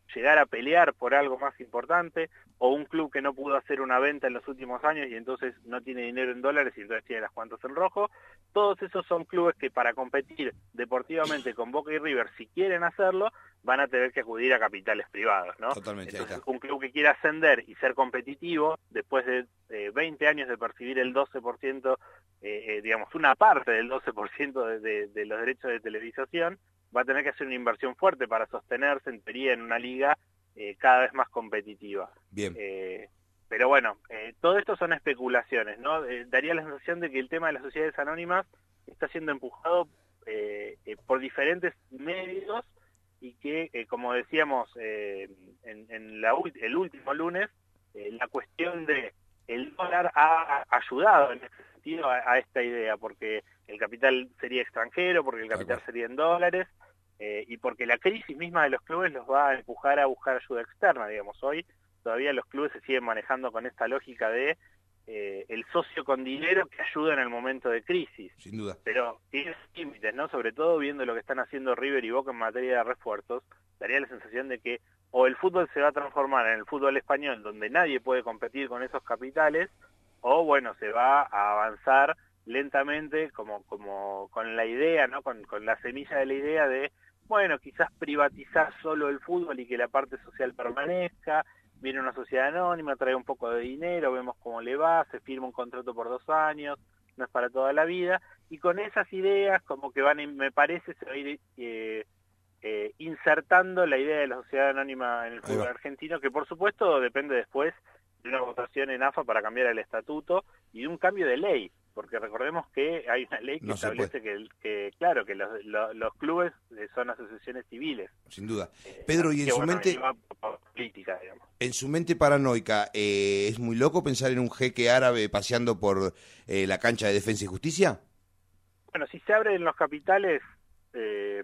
llegar a pelear por algo más importante, o un club que no pudo hacer una venta en los últimos años y entonces no tiene dinero en dólares y entonces tiene las cuentas en rojo. Todos esos son clubes que para competir deportivamente con Boca y River, si quieren hacerlo, van a tener que acudir a capitales privados, ¿no? Totalmente. Entonces, un club que quiera ascender y ser competitivo, después de eh, veinte años de percibir el doce por ciento, eh, eh, digamos, una parte del doce por ciento de, de, de los derechos de televisación, va a tener que hacer una inversión fuerte para sostenerse, en teoría, en una liga eh, cada vez más competitiva. Bien. Eh, pero bueno, eh, todo esto son especulaciones, ¿no? Eh, daría la sensación de que el tema de las sociedades anónimas está siendo empujado eh, eh, por diferentes medios y que, eh, como decíamos eh, en, en la, el último lunes, eh, la cuestión de el dólar ha ayudado en ese sentido a, a esta idea, porque el capital sería extranjero, porque el capital sería en dólares, eh, y porque la crisis misma de los clubes los va a empujar a buscar ayuda externa, digamos. Hoy todavía los clubes se siguen manejando con esta lógica de eh, el socio con dinero que ayuda en el momento de crisis. Sin duda. Pero tiene límites, ¿no? Sobre todo viendo lo que están haciendo River y Boca en materia de refuerzos, daría la sensación de que o el fútbol se va a transformar en el fútbol español, donde nadie puede competir con esos capitales, o bueno, se va a avanzar lentamente como como con la idea, ¿no? Con, con la semilla de la idea de, bueno, quizás privatizar solo el fútbol y que la parte social permanezca, viene una sociedad anónima, trae un poco de dinero, vemos cómo le va, se firma un contrato por dos años, no es para toda la vida, y con esas ideas como que van, me parece, se va a ir eh, eh, insertando la idea de la sociedad anónima en el fútbol argentino, que por supuesto depende después de una votación en A F A para cambiar el estatuto y de un cambio de ley, porque recordemos que hay una ley que no establece que, que, claro, que los, los, los clubes son asociaciones civiles. Sin duda. Pedro, y en que, su bueno, mente, política, digamos. En su mente paranoica, eh, ¿es muy loco pensar en un jeque árabe paseando por eh, la cancha de Defensa y Justicia? Bueno, si se abren los capitales, eh,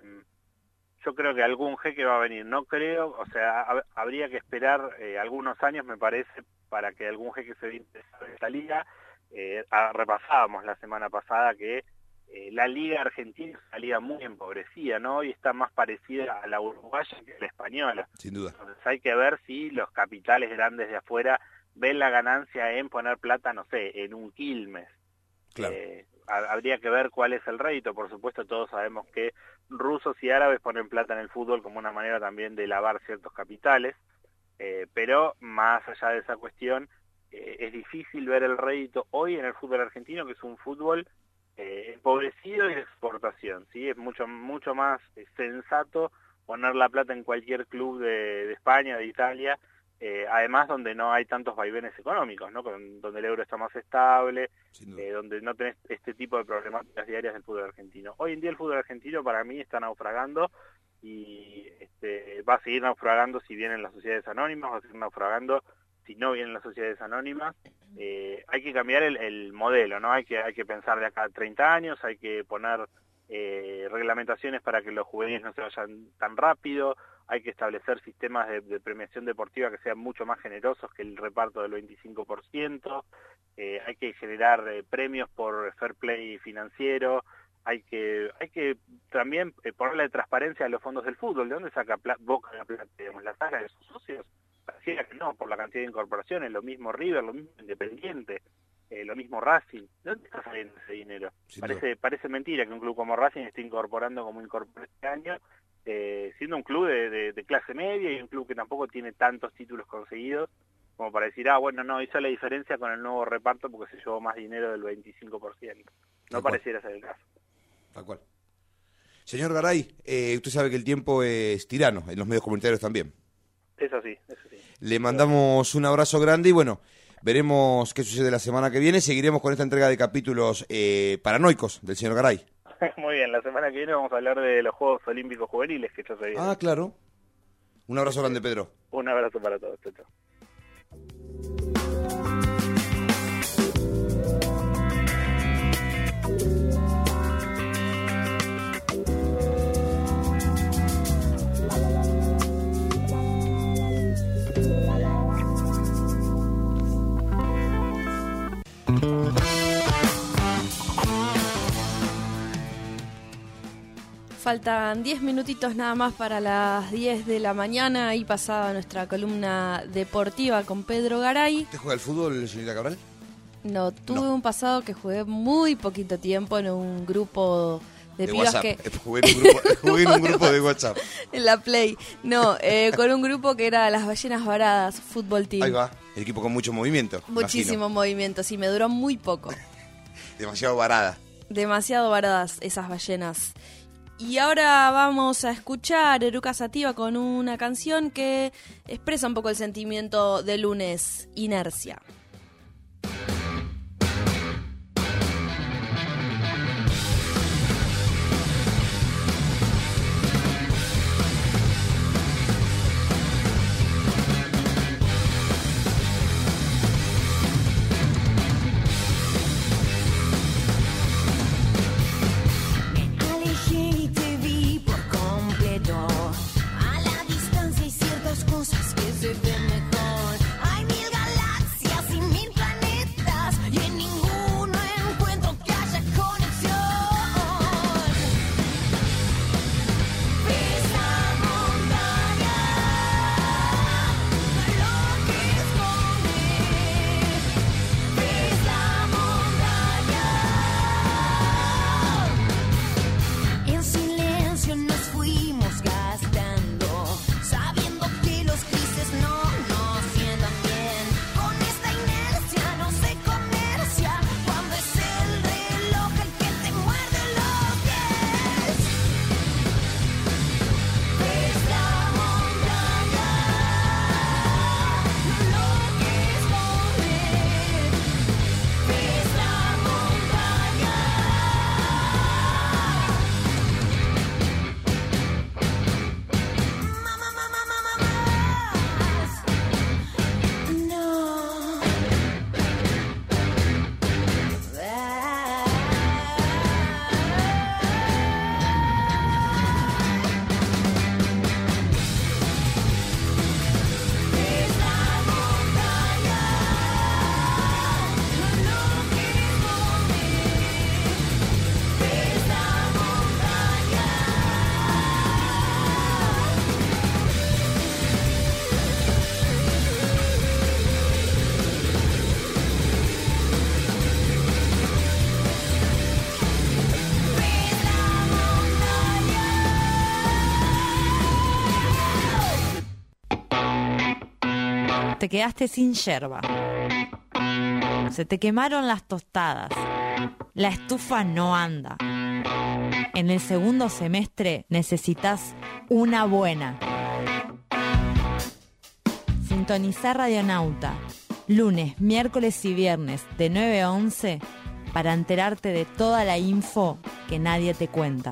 yo creo que algún jeque va a venir. No creo, o sea, ha, habría que esperar eh, algunos años, me parece, para que algún jeque se vea en esta liga. Eh, repasábamos la semana pasada que eh, la liga argentina es una liga muy empobrecida, ¿no? Y está más parecida a la uruguaya que a la española. Sin duda. Entonces hay que ver si los capitales grandes de afuera ven la ganancia en poner plata, no sé, en un Quilmes. Claro. Eh, habría que ver cuál es el rédito. Por supuesto, todos sabemos que rusos y árabes ponen plata en el fútbol como una manera también de lavar ciertos capitales, eh, pero más allá de esa cuestión, eh, es difícil ver el rédito hoy en el fútbol argentino, que es un fútbol eh, empobrecido y de exportación, ¿sí? Es mucho mucho más eh, sensato poner la plata en cualquier club de, de España, de Italia, eh, además donde no hay tantos vaivenes económicos, ¿no? Con, donde el euro está más estable, eh, donde no tenés este tipo de problemáticas diarias del fútbol argentino. Hoy en día el fútbol argentino para mí está naufragando y este, va a seguir naufragando si vienen las sociedades anónimas, va a seguir naufragando si no vienen las sociedades anónimas. Eh, hay que cambiar el, el modelo, ¿no? Hay que hay que pensar de acá a treinta años, hay que poner eh, reglamentaciones para que los juveniles no se vayan tan rápido, hay que establecer sistemas de, de premiación deportiva que sean mucho más generosos que el reparto del veinticinco por ciento, eh, hay que generar eh, premios por fair play financiero, hay que hay que también eh, ponerle transparencia a los fondos del fútbol. ¿De dónde saca pla Boca la plata? Digamos, ¿la saca de sus socios? Pareciera que no, por la cantidad de incorporaciones, lo mismo River, lo mismo Independiente, eh, lo mismo Racing. ¿De dónde está saliendo ese dinero? Parece, parece mentira que un club como Racing esté incorporando como incorporó este año, eh, siendo un club de, de, de clase media y un club que tampoco tiene tantos títulos conseguidos como para decir, ah, bueno, no, hizo la diferencia con el nuevo reparto porque se llevó más dinero del veinticinco por ciento. No pareciera ser el caso. Tal cual. Señor Garay, eh, usted sabe que el tiempo es tirano, en los medios comunitarios también. Eso sí, eso sí. Le mandamos un abrazo grande y bueno, veremos qué sucede la semana que viene. Seguiremos con esta entrega de capítulos eh, paranoicos del señor Garay. Muy bien, la semana que viene vamos a hablar de los Juegos Olímpicos Juveniles que ya se vienen. Ah, claro. Un abrazo grande, Pedro. Un abrazo para todos. Chau, chau. Faltan diez minutitos nada más para las diez de la mañana y pasada nuestra columna deportiva con Pedro Garay. ¿Usted juega al fútbol, señorita Cabral? No, tuve No. un pasado que jugué muy poquito tiempo en un grupo de, De pibas WhatsApp. que... Jugué en un grupo, jugué en un grupo de WhatsApp. En la Play. No, eh, con un grupo que era Las Ballenas Varadas, Fútbol Team. Ahí va, el equipo con mucho movimiento. Muchísimo imagino. movimiento, sí, me duró muy poco. Demasiado varada. Demasiado varadas esas ballenas. Y ahora vamos a escuchar Eruca Sativa con una canción que expresa un poco el sentimiento de lunes, Inercia. Cosas que se ven mejor. Hay mil galaxias y mil planetas y en ninguno encuentro que haya conexión. Ves la montaña, lo que esconde. Ves la montaña. En silencio nos fuimos gastando, sabiendo que los grises no nos sientan bien. Con esta inercia no se comercia cuando es el reloj el que te muerde los pies. Ves la montaña, lo que esconde. Ves la montaña. Mamá, mamá, mamá, más. No. Ves la montaña, lo que esconde. Ves la montaña. Te quedaste sin yerba. Se te quemaron las tostadas. La estufa no anda. En el segundo semestre necesitas una buena. Sintonizar Radionauta. Lunes, miércoles y viernes de nueve a once para enterarte de toda la info que nadie te cuenta.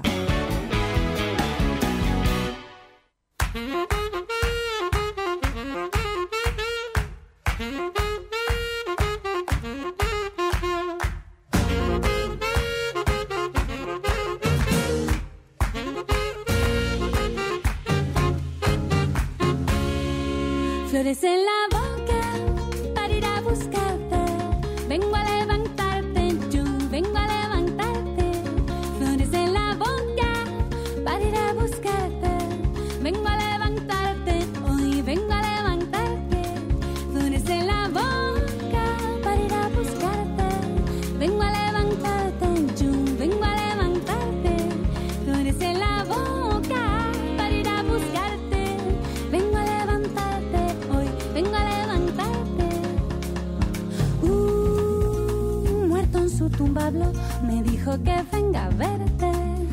Flores en la boca para ir a buscarte. Vengo a levantarte, yo vengo a levantarte. Flores en la boca para ir a buscarte. Vengo a levantarte, hoy vengo a levantarte. Flores en la boca para ir a buscarte. Vengo a levantarte, yo vengo a levantarte. Flores en la boca para ir a buscarte. Vengo a levantarte, hoy vengo a levantarte. Un muerto en su tumba habló, me dijo que venga a verte.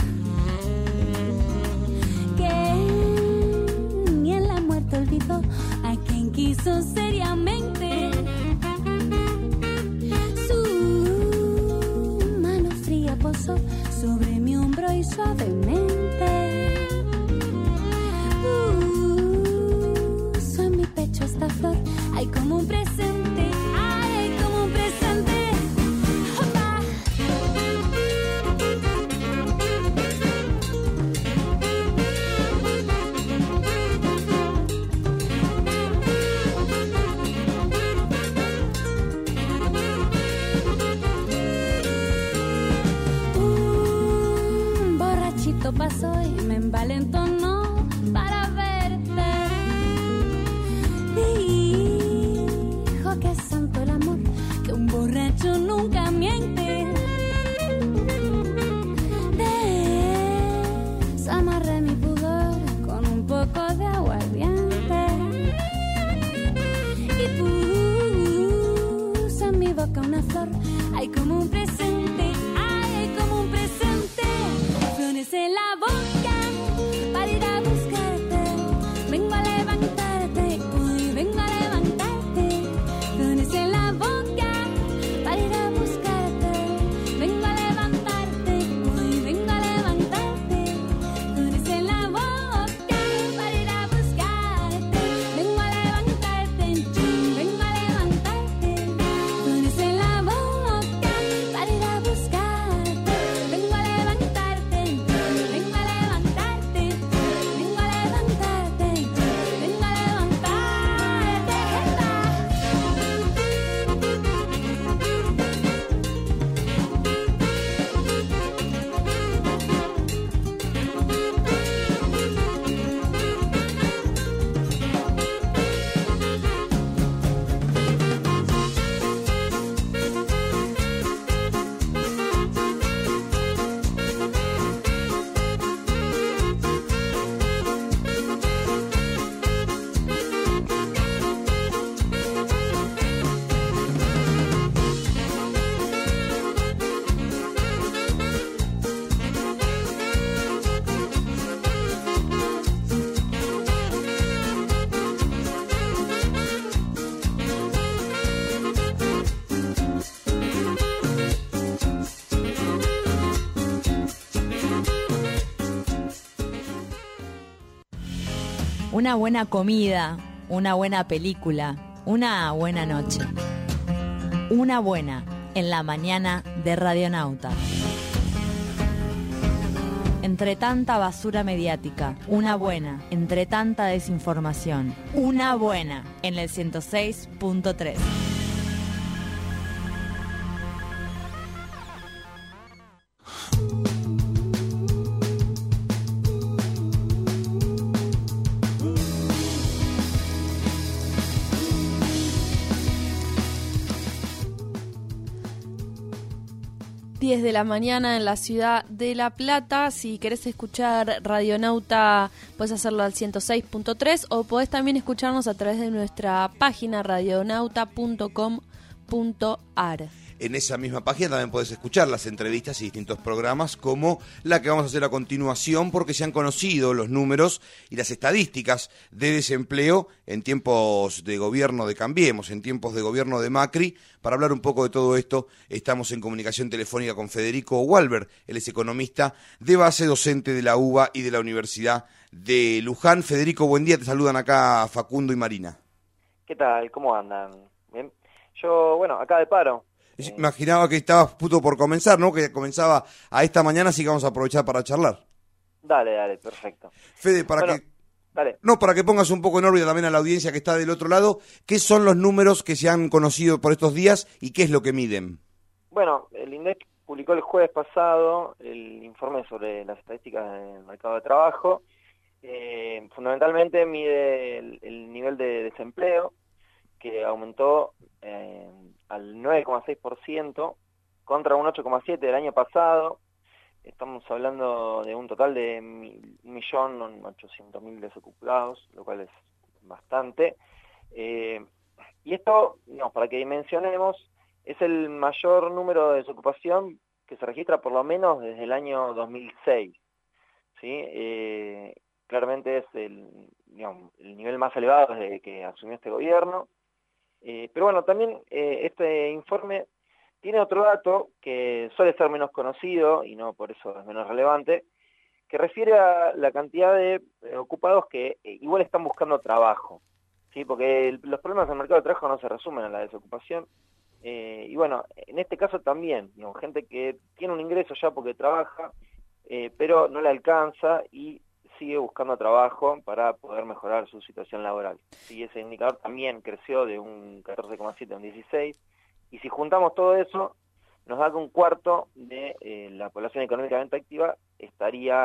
Que ni en la muerte olvidó a quien quiso seriamente. Su mano fría posó sobre mi hombro y suavemente puso en mi pecho esta flor. Hay como un presente, ay, hay como un presente. Opa. estás hoy, me envalentonó para verte. Dijo que es santo el amor, que un borracho nunca miente. Desamarré mi pudor con un poco de aguardiente y puse en mi boca una flor. Hay como un presente, hay como un presente. Flores en la boca para ir a buscarte. Vengo a levantarte, hoy vengo a levantarte. Flores en la boca para ir a buscarte. Vengo a levantarte, hoy vengo a levantarte. Flores en la boca para ir a buscarte. Vengo a levantarte, vengo a levantarte. Flores en la boca para ir a buscarte. Vengo a levantarte, vengo a levantarte. Vengo a levantarte, vengo a Una buena comida, una buena película, una buena noche. Una buena en la mañana de Radionauta. Entre tanta basura mediática, una buena. Entre tanta desinformación, una buena en el ciento seis punto tres. diez de la mañana en la ciudad de La Plata. Si querés escuchar Radionauta, puedes hacerlo al ciento seis punto tres o podés también escucharnos a través de nuestra página radionauta punto com punto ar. En esa misma página también podés escuchar las entrevistas y distintos programas como la que vamos a hacer a continuación, porque se han conocido los números y las estadísticas de desempleo en tiempos de gobierno de Cambiemos, en tiempos de gobierno de Macri. Para hablar un poco de todo esto, estamos en comunicación telefónica con Federico Walber. Él es economista de base, docente de la U B A y de la Universidad de Luján. Federico, buen día. Te saludan acá Facundo y Marina. ¿Qué tal? ¿Cómo andan? Bien. Yo, bueno, acá de paro. Imaginaba que estabas puto por comenzar, ¿no? Que comenzaba a esta mañana, así que vamos a aprovechar para charlar. Dale, dale, perfecto. Fede, para bueno, que dale. no, para que pongas un poco en órbita también a la audiencia que está del otro lado, ¿qué son los números que se han conocido por estos días y qué es lo que miden? Bueno, el INDEC publicó el jueves pasado el informe sobre las estadísticas del mercado de trabajo. Eh, fundamentalmente mide el, el nivel de desempleo, que aumentó eh, al nueve coma seis por ciento contra un ocho coma siete por ciento del año pasado. Estamos hablando de un total de un millón ochocientos mil desocupados, lo cual es bastante. Eh, y esto, no, para que dimensionemos, es el mayor número de desocupación que se registra por lo menos desde el año dos mil seis. ¿Sí? Eh, claramente es el, digamos, el nivel más elevado desde que asumió este gobierno. Eh, pero bueno, también eh, este informe tiene otro dato que suele ser menos conocido y no por eso es menos relevante, que refiere a la cantidad de eh, ocupados que eh, igual están buscando trabajo, ¿sí? Porque el, los problemas del mercado de trabajo no se resumen a la desocupación. Eh, y bueno, en este caso también, digamos, gente que tiene un ingreso ya porque trabaja, eh, pero no le alcanza y sigue buscando trabajo para poder mejorar su situación laboral. Y ese indicador también creció de un catorce coma siete a un dieciséis, y si juntamos todo eso, nos da que un cuarto de eh, la población económicamente activa estaría en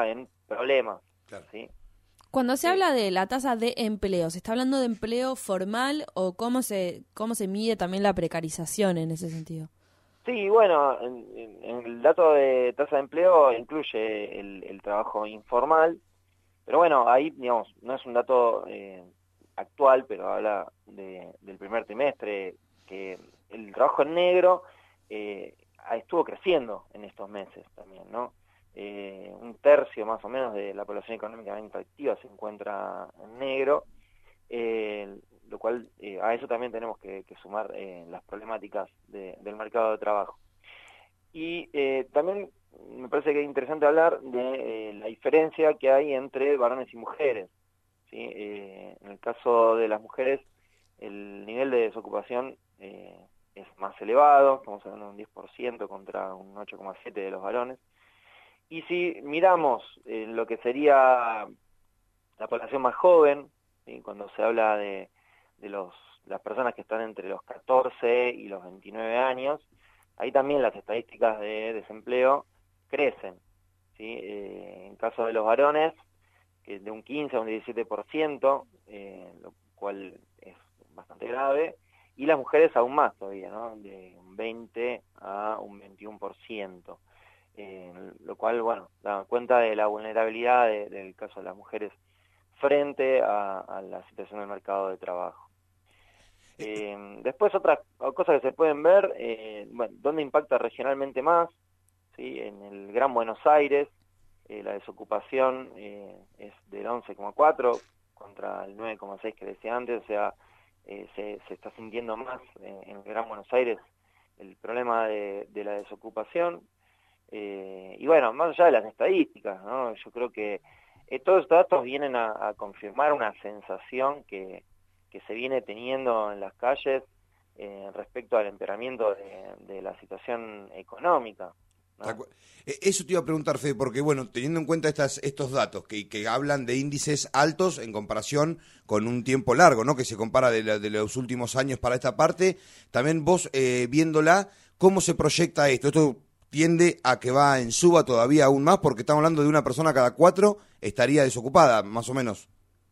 problemas. Claro. ¿Sí? Cuando se habla de la tasa de empleo, ¿se está hablando de empleo formal o cómo se cómo se mide también la precarización en ese sentido? Sí, bueno, en, en el dato de tasa de empleo incluye el, el trabajo informal, pero bueno, ahí, digamos, no es un dato eh, actual, pero habla de, del primer trimestre, que el trabajo en negro eh, estuvo creciendo en estos meses también, ¿no? Eh, un tercio más o menos de la población económicamente activa se encuentra en negro, eh, lo cual eh, a eso también tenemos que, que sumar eh, las problemáticas de, del mercado de trabajo. Y eh, también me parece que es interesante hablar de eh, la diferencia que hay entre varones y mujeres, ¿sí? Eh, en el caso de las mujeres, el nivel de desocupación eh, es más elevado, estamos hablando de un diez por ciento contra un ocho coma siete por ciento de los varones. Y si miramos eh, lo que sería la población más joven, ¿sí? Cuando se habla de, de los, las personas que están entre los catorce y los veintinueve años, ahí también las estadísticas de desempleo crecen, ¿sí? Eh, en caso de los varones, que de un quince a un diecisiete por ciento, eh, lo cual es bastante grave, y las mujeres aún más todavía, ¿no? De un veinte a un veintiuno por ciento. Eh, lo cual, bueno, da cuenta de la vulnerabilidad de, del caso de las mujeres frente a, a la situación del mercado de trabajo. Eh, después otras cosas que se pueden ver, eh, bueno, ¿dónde impacta regionalmente más? ¿Sí? En el Gran Buenos Aires, eh, la desocupación eh, es del once coma cuatro contra el nueve coma seis que decía antes, o sea, eh, se, se está sintiendo más eh, en el Gran Buenos Aires el problema de, de la desocupación. Eh, y bueno, más allá de las estadísticas, ¿no? Yo creo que eh, todos estos datos vienen a, a confirmar una sensación que, que se viene teniendo en las calles eh, respecto al empeoramiento de, de la situación económica, ¿no? Eso te iba a preguntar, Fede, porque bueno, teniendo en cuenta estas, estos datos que, que hablan de índices altos en comparación con un tiempo largo, ¿no? Que se compara de, la, de los últimos años para esta parte, también vos eh, viéndola, ¿cómo se proyecta esto? Esto tiende a que va en suba todavía aún más, porque estamos hablando de una persona cada cuatro estaría desocupada, más o menos.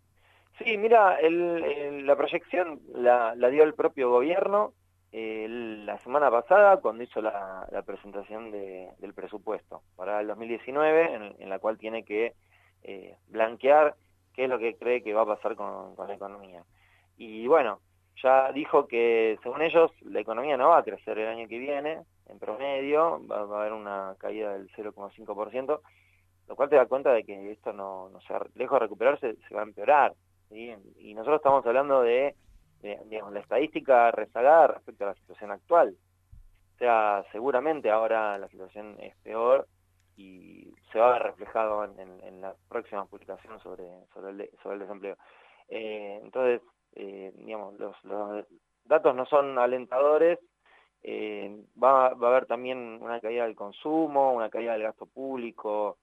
Sí, mira, el, el, la proyección la, la dio el propio gobierno eh, la semana pasada cuando hizo la, la presentación de, del presupuesto para el dos mil diecinueve, en, en la cual tiene que eh, blanquear qué es lo que cree que va a pasar con, con la economía. Y bueno, ya dijo que según ellos la economía no va a crecer el año que viene, en promedio, va, va a haber una caída del cero coma cinco por ciento, lo cual te da cuenta de que esto no, no sea, lejos de recuperarse, se va a empeorar, ¿sí? Y nosotros estamos hablando de, de digamos, la estadística rezagada respecto a la situación actual. O sea, seguramente ahora la situación es peor y se va a ver reflejado en, en, en la próxima publicación sobre, sobre, el, sobre el desempleo. Eh, entonces, eh, digamos, los, los datos no son alentadores. Eh, va, va a haber también una caída del consumo, una caída del gasto público.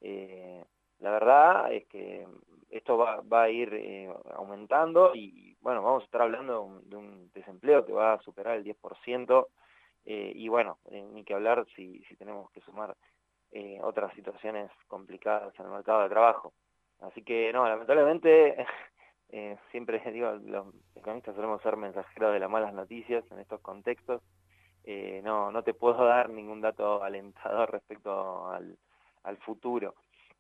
Eh, la verdad es que esto va, va a ir eh, aumentando y, bueno, vamos a estar hablando de un, de un desempleo que va a superar el diez por ciento eh, y, bueno, eh, ni que hablar si, si tenemos que sumar eh, otras situaciones complicadas en el mercado de trabajo. Así que, no, lamentablemente, eh, siempre digo, los economistas solemos ser mensajeros de las malas noticias en estos contextos. Eh, no, no te puedo dar ningún dato alentador respecto al, al futuro.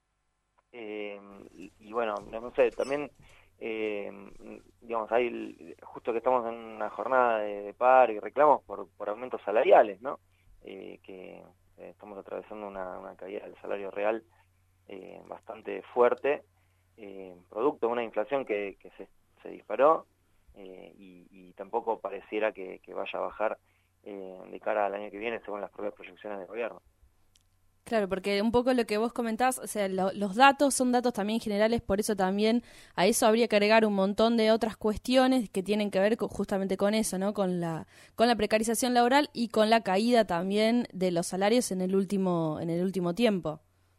Eh, y, y bueno, no sé, también, eh, digamos, hay el, justo que estamos en una jornada de, de paro y reclamos por, por aumentos salariales, ¿no? Eh, que eh, estamos atravesando una, una caída del salario real eh, bastante fuerte, eh, producto de una inflación que, que se, se disparó eh, y, y tampoco pareciera que, que vaya a bajar Eh, de cara al año que viene según las propias proyecciones del gobierno. Claro, porque un poco lo que vos comentás, o sea, lo, los datos son datos también generales, por eso también a eso habría que agregar un montón de otras cuestiones que tienen que ver con, justamente con eso, ¿no? Con la con la precarización laboral y con la caída también de los salarios en el último en el último tiempo.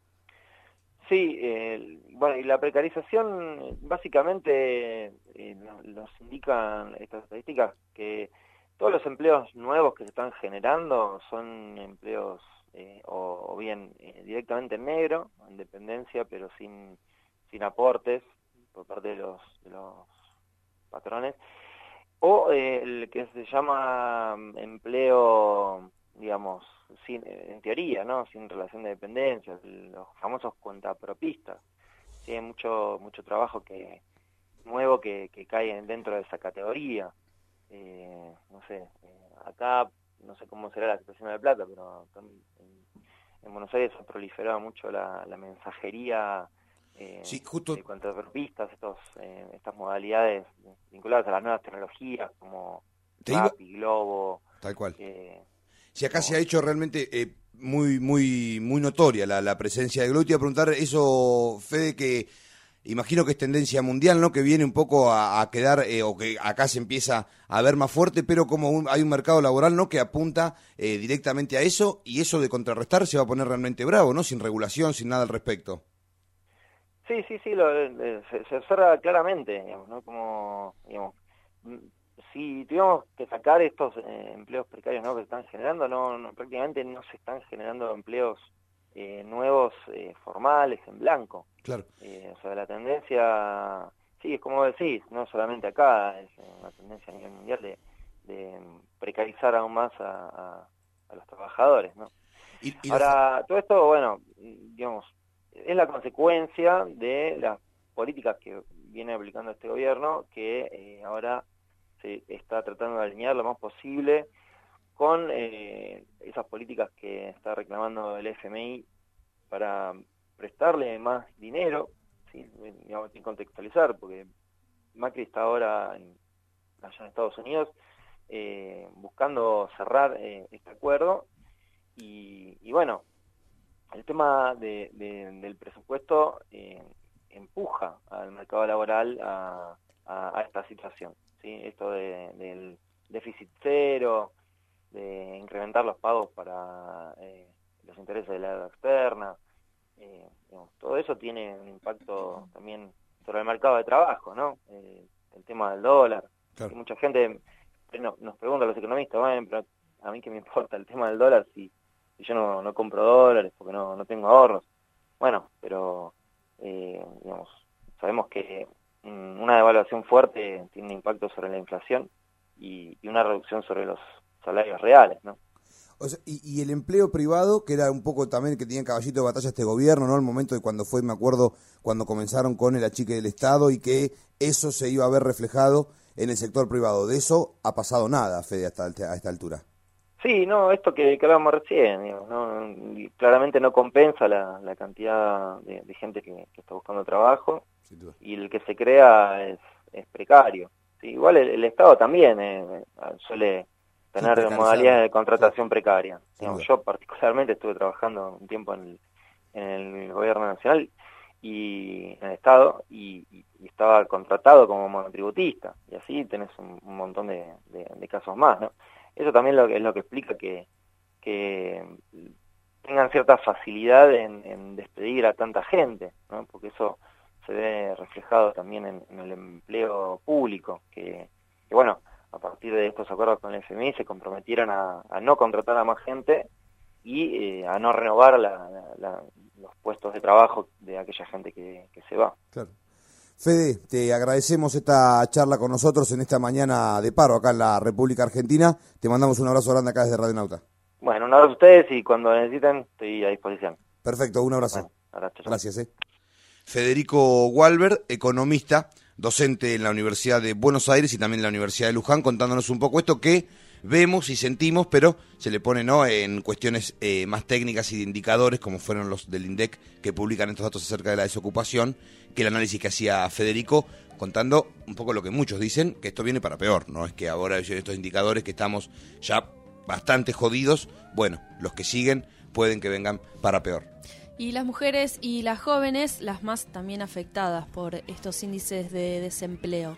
Sí, eh, bueno, y la precarización básicamente eh, nos, nos indican estas estadísticas que todos los empleos nuevos que se están generando son empleos eh, o, o bien eh, directamente en negro, en dependencia, pero sin, sin aportes por parte de los, de los patrones, o eh, el que se llama empleo, digamos, sin, en teoría, ¿no? Sin relación de dependencia, los famosos cuentapropistas. Sí, hay mucho, mucho trabajo que nuevo que, que cae dentro de esa categoría. Eh, no sé, eh, acá no sé cómo será la situación de La Plata, pero en, en Buenos Aires ha proliferado mucho la, la mensajería eh, sí, justo... de cuentapropistas, estos, eh, estas modalidades vinculadas a las nuevas tecnologías como Rappi, iba... Globo. Tal cual. Eh, si acá como... se ha hecho realmente eh, muy muy muy notoria la, la presencia de Globo. Te iba a preguntar eso, Fede, que imagino que es tendencia mundial, ¿no? Que viene un poco a, a quedar, eh, o que acá se empieza a ver más fuerte, pero como un, hay un mercado laboral, ¿no? Que apunta eh, directamente a eso, y eso de contrarrestar se va a poner realmente bravo, ¿no? Sin regulación, sin nada al respecto. Sí, sí, sí, lo, eh, se, se observa claramente, digamos, ¿no? Como, digamos, si tuviéramos que sacar estos eh, empleos precarios, ¿no? Que se están generando, no, no prácticamente no se están generando empleos Eh, nuevos eh, formales en blanco. Claro. Eh, o sea, la tendencia, sí, es como decís, no solamente acá, es una tendencia a nivel mundial de, de precarizar aún más a, a, a los trabajadores, ¿no? Y, y Ahora, la... todo esto, bueno, digamos, es la consecuencia de las políticas que viene aplicando este gobierno, que eh, ahora se está tratando de alinear lo más posible con eh, esas políticas que está reclamando el F M I para prestarle más dinero, ¿sí? Digamos, sin contextualizar, porque Macri está ahora en, allá en Estados Unidos eh, buscando cerrar eh, este acuerdo, y, y bueno, el tema de, de, del presupuesto eh, empuja al mercado laboral a, a, a esta situación, ¿sí? Esto de, del déficit cero, de incrementar los pagos para eh, los intereses de la deuda externa, eh, digamos, todo eso tiene un impacto también sobre el mercado de trabajo, ¿no? Eh, el tema del dólar. Claro. Mucha gente no, nos pregunta a los economistas, bueno, pero a mí qué me importa el tema del dólar si, si yo no, no compro dólares porque no, no tengo ahorros. Bueno, pero eh, digamos, sabemos que mm, una devaluación fuerte tiene un impacto sobre la inflación y, y una reducción sobre los salarios reales, ¿no? O sea, y, y el empleo privado, que era un poco también que tenía caballito de batalla este gobierno, ¿no? El momento de cuando fue, me acuerdo, cuando comenzaron con el achique del Estado y que eso se iba a ver reflejado en el sector privado. De eso ha pasado nada, Fede, hasta a esta altura. Sí, no, esto que, que hablábamos recién, digamos, ¿no? Claramente no compensa la, la cantidad de, de gente que, que está buscando trabajo, y el que se crea es, es precario. ¿Sí? Igual el, el Estado también eh, suele tener sí, modalidades de contratación sí. precaria. Digamos, yo particularmente estuve trabajando un tiempo en el, en el gobierno nacional y en el Estado y, y, y estaba contratado como monotributista, y así tenés un, un montón de, de, de casos más, ¿no? Eso también lo que, es lo que explica que, que tengan cierta facilidad en, en despedir a tanta gente, ¿no? Porque eso se ve reflejado también en, en el empleo público, que, que bueno, a partir de estos acuerdos con el F M I se comprometieron a, a no contratar a más gente y eh, a no renovar la, la, la, los puestos de trabajo de aquella gente que, que se va. Claro. Fede, te agradecemos esta charla con nosotros en esta mañana de paro acá en la República Argentina. Te mandamos un abrazo grande acá desde Radio Nauta. Bueno, un abrazo a ustedes y cuando necesiten estoy a disposición. Perfecto, un abrazo. Bueno, abrazo. Gracias. Eh. Federico Walber, economista, docente en la Universidad de Buenos Aires y también en la Universidad de Luján, contándonos un poco esto que vemos y sentimos, pero se le pone no en cuestiones eh, más técnicas y de indicadores, como fueron los del INDEC, que publican estos datos acerca de la desocupación, que el análisis que hacía Federico, contando un poco lo que muchos dicen, que esto viene para peor, no es que ahora hay estos indicadores que estamos ya bastante jodidos, bueno, los que siguen pueden que vengan para peor. Y las mujeres y las jóvenes, las más también afectadas por estos índices de desempleo.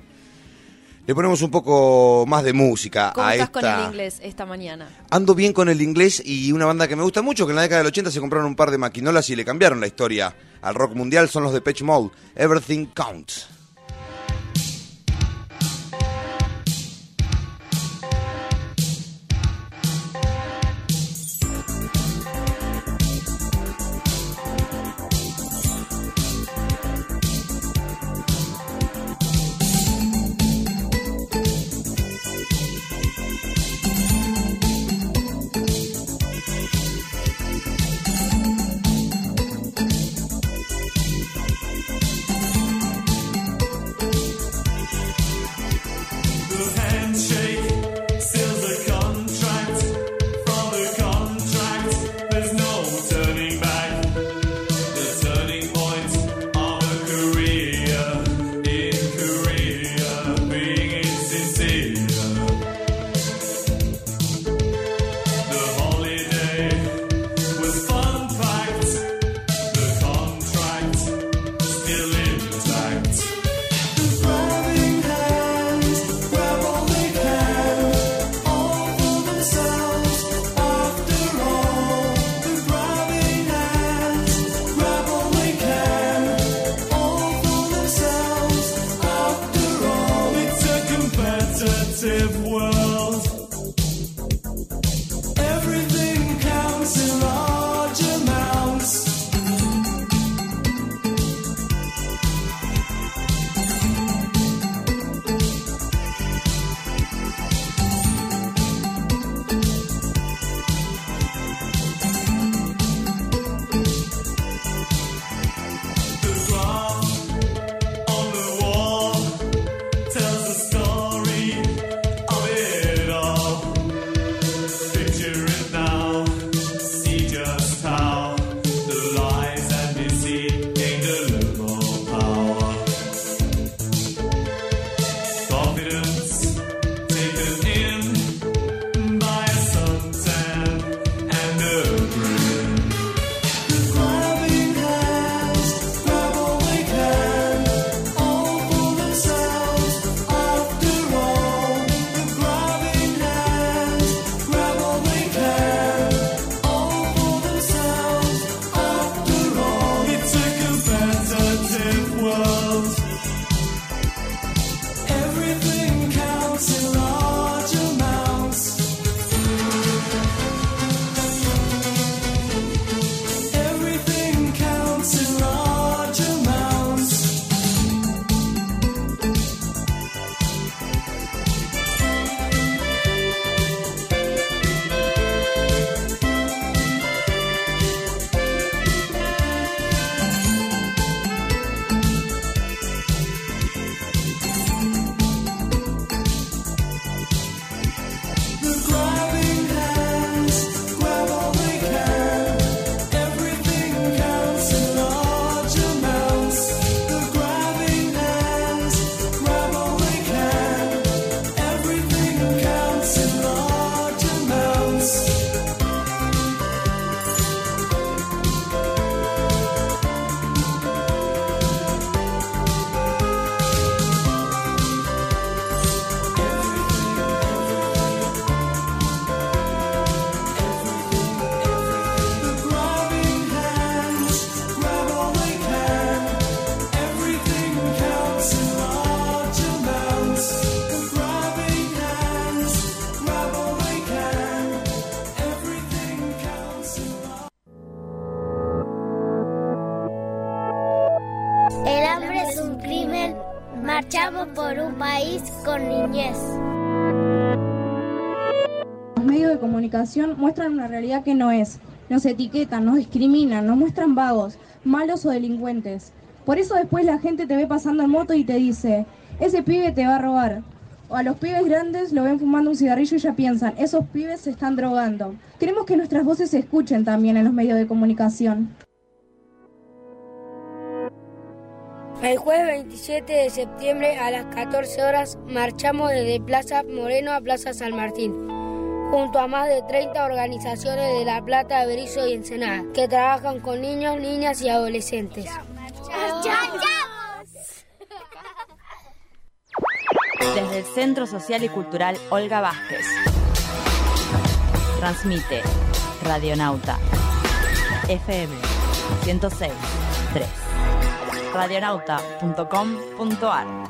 Le ponemos un poco más de música ¿Cómo a estás esta... con el inglés esta mañana? Ando bien con el inglés y una banda que me gusta mucho, que en la década del ochenta se compraron un par de maquinolas y le cambiaron la historia al rock mundial, son los de Depeche Mode, Everything Counts. un crimen, marchamos por un país con niñez. Los medios de comunicación muestran una realidad que no es. Nos etiquetan, nos discriminan, nos muestran vagos, malos o delincuentes. Por eso después la gente te ve pasando en moto y te dice, ese pibe te va a robar. O a los pibes grandes lo ven fumando un cigarrillo y ya piensan, esos pibes se están drogando. Queremos que nuestras voces se escuchen también en los medios de comunicación. El jueves veintisiete de septiembre a las catorce horas marchamos desde Plaza Moreno a Plaza San Martín, junto a más de treinta organizaciones de La Plata, Berizo y Ensenada, que trabajan con niños, niñas y adolescentes. Desde el Centro Social y Cultural Olga Vázquez. Transmite Radionauta F M ciento seis punto tres. radionauta punto com punto a r.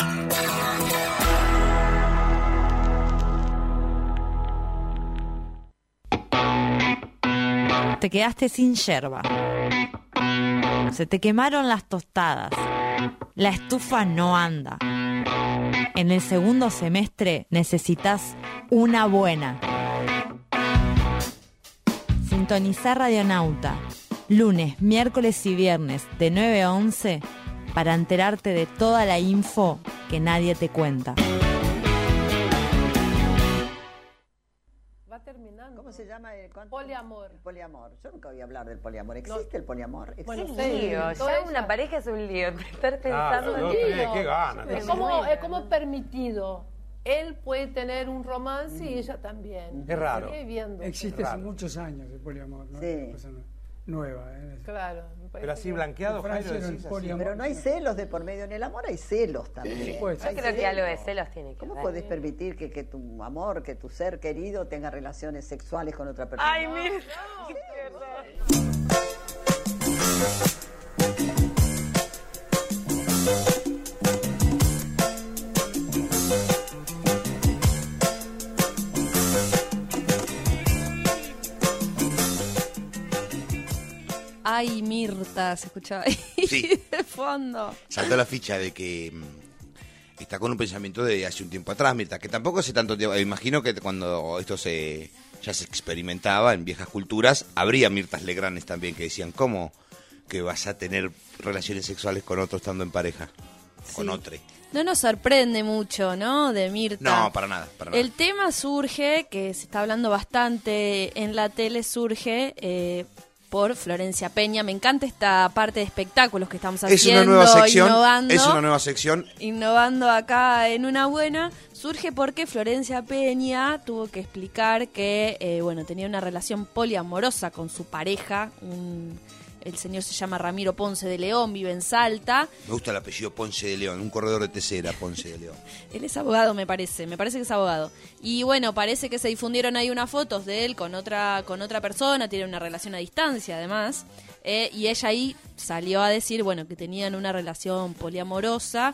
Te quedaste sin yerba. Se te quemaron las tostadas. La estufa no anda. En el segundo semestre necesitas una buena. Sintonizar Radionauta lunes, miércoles y viernes de nueve a once para enterarte de toda la info que nadie te cuenta. Va terminando. ¿Cómo se llama el cuánto? Poliamor. El poliamor. Yo nunca voy a hablar del poliamor. ¿Existe no. el poliamor? ¿Existe? Bueno, un lío. Ya una pareja es un lío. Estar pensando ah, en lío. Qué ganas. Es como, es como permitido. Él puede tener un romance mm. y ella también. Es raro. Existe hace muchos años el poliamor, ¿no? Sí. Cosa nueva, ¿eh? Claro. Pero así blanqueado, Jairo, decís así. Pero no hay celos de por medio. En el amor hay celos también. Sí, pues, Yo creo celos. que algo de celos tiene que ¿Cómo ver? podés permitir que, que tu amor, que tu ser querido tenga relaciones sexuales con otra persona? Ay, mira. No, Ay, Mirta, se escuchaba ahí sí. de fondo. Saltó la ficha de que mmm, está con un pensamiento de hace un tiempo atrás, Mirta, que tampoco hace tanto tiempo. Imagino que cuando esto se ya se experimentaba en viejas culturas, habría Mirtas Legranes también que decían, ¿cómo que vas a tener relaciones sexuales con otro estando en pareja? Sí. Con otro. No nos sorprende mucho, ¿no? De Mirta. No, para nada, para nada. El tema surge, que se está hablando bastante en la tele, surge... Eh, por Florencia Peña. Me encanta esta parte de espectáculos que estamos haciendo. Es una nueva sección. Innovando, es una nueva sección. Innovando acá en Una Buena. Surge porque Florencia Peña tuvo que explicar que, eh, bueno, tenía una relación poliamorosa con su pareja. Un, el señor se llama Ramiro Ponce de León, vive en Salta. Me gusta el apellido Ponce de León, un corredor de Tesera, Ponce de León. Él es abogado, me parece, me parece que es abogado. Y bueno, parece que se difundieron ahí unas fotos de él con otra con otra persona, tiene una relación a distancia además, eh, y ella ahí salió a decir, bueno, que tenían una relación poliamorosa,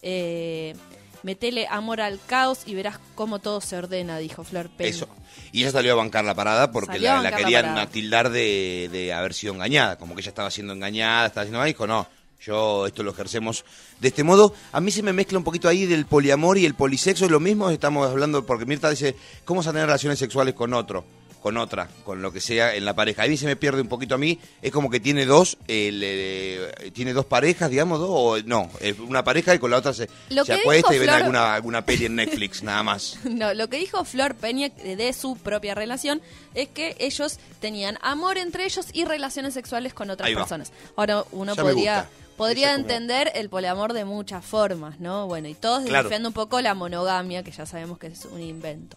eh, metele amor al caos y verás cómo todo se ordena, dijo Flor Peña. Eso. Y ella salió a bancar la parada porque la, la querían la tildar de, de haber sido engañada, como que ella estaba siendo engañada, estaba haciendo, dijo, no, yo esto lo ejercemos de este modo. A mí se me mezcla un poquito ahí del poliamor y el polisexo, es lo mismo, estamos hablando, porque Mirta dice, ¿cómo vas a tener relaciones sexuales con otro? Con otra, con lo que sea en la pareja. A mí se me pierde un poquito a mí, es como que tiene dos, eh, le, tiene dos parejas, digamos, dos, o no, es una pareja y con la otra se, se acuesta y ven Flor... alguna, alguna peli en Netflix, nada más. No, lo que dijo Flor Peña de su propia relación es que ellos tenían amor entre ellos y relaciones sexuales con otras personas. Ahora uno ya podría... Podría entender el poliamor de muchas formas, ¿no? Bueno, y todos claro. defienden un poco la monogamia, que ya sabemos que es un invento.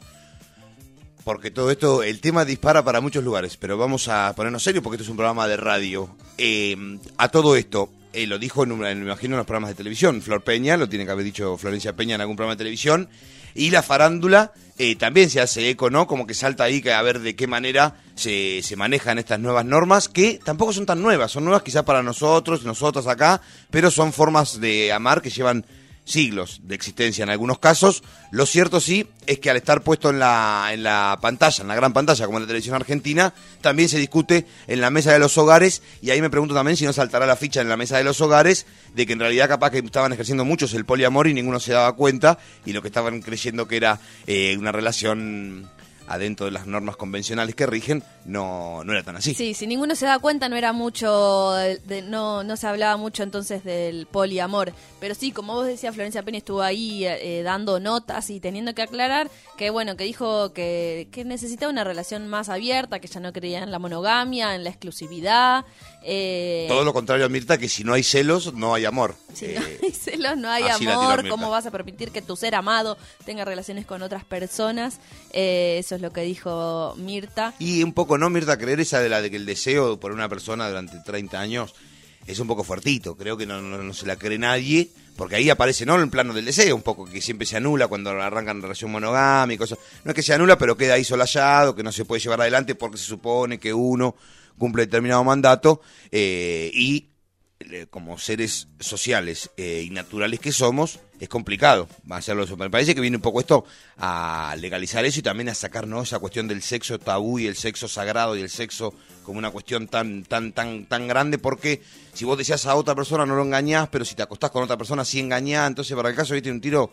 Porque todo esto, el tema dispara para muchos lugares, pero vamos a ponernos serios porque esto es un programa de radio. Eh, a todo esto, eh, lo dijo, en, un, en, me imagino, en los programas de televisión. Flor Peña, lo tiene que haber dicho Florencia Peña en algún programa de televisión. Y la farándula eh, también se hace eco, ¿no? Como que salta ahí que a ver de qué manera se, se manejan estas nuevas normas, que tampoco son tan nuevas. Son nuevas quizás para nosotros, nosotras acá, pero son formas de amar que llevan siglos de existencia en algunos casos. Lo cierto sí es que al estar puesto en la, en la pantalla, en la gran pantalla como en la televisión argentina, también se discute en la mesa de los hogares, y ahí me pregunto también si no saltará la ficha en la mesa de los hogares de que en realidad capaz que estaban ejerciendo muchos el poliamor y ninguno se daba cuenta, y lo que estaban creyendo que era eh, una relación adentro de las normas convencionales que rigen, no, no era tan así. Sí, si ninguno se da cuenta no era mucho, de, de- no, no se hablaba mucho entonces del poliamor, pero sí, como vos decías, Florencia Peña estuvo ahí eh, dando notas y teniendo que aclarar que bueno, que dijo que, que necesitaba una relación más abierta, que ya no creía en la monogamia, en la exclusividad. Eh, Todo lo contrario a Mirta, que si no hay celos, no hay amor. Si Eh, no hay celos, no hay así la tiró amor. Mirta. ¿Cómo vas a permitir que tu ser amado tenga relaciones con otras personas? Eh, eso es lo que dijo Mirta. Y un poco, ¿no, Mirta? Creer esa de la de que el deseo por una persona durante treinta años es un poco fuertito. Creo que no, no, no se la cree nadie, porque ahí aparece, ¿no?, el plano del deseo, un poco que siempre se anula cuando arrancan relación monogámica y cosas. No es que se anula, pero queda ahí solallado, que no se puede llevar adelante porque se supone que uno cumple determinado mandato eh, y eh, como seres sociales eh, y naturales que somos, es complicado hacerlo eso. Me parece que viene un poco esto a legalizar eso y también a sacar, ¿no?, esa cuestión del sexo tabú y el sexo sagrado y el sexo como una cuestión tan tan tan tan grande, porque si vos deseas a otra persona no lo engañás, pero si te acostás con otra persona sí engañás. Entonces, para el caso, viste, un tiro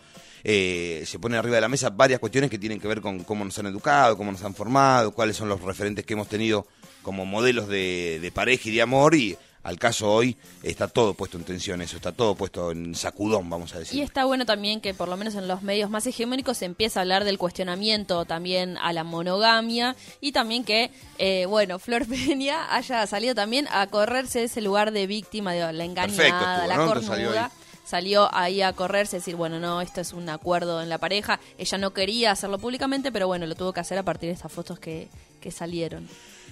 eh, se pone arriba de la mesa varias cuestiones que tienen que ver con cómo nos han educado, cómo nos han formado, cuáles son los referentes que hemos tenido como modelos de, de pareja y de amor, y al caso hoy está todo puesto en tensión, eso está todo puesto en sacudón, vamos a decir. Y está bueno también que por lo menos en los medios más hegemónicos se empieza a hablar del cuestionamiento también a la monogamia, y también que, eh, bueno, Flor Peña haya salido también a correrse de ese lugar de víctima, de la engañada, Perfecto estuvo, la ¿no? Entonces salió cornuda. ahí. Salió ahí a correrse, decir, bueno, no, esto es un acuerdo en la pareja. Ella no quería hacerlo públicamente, pero bueno, lo tuvo que hacer a partir de estas fotos que, que salieron.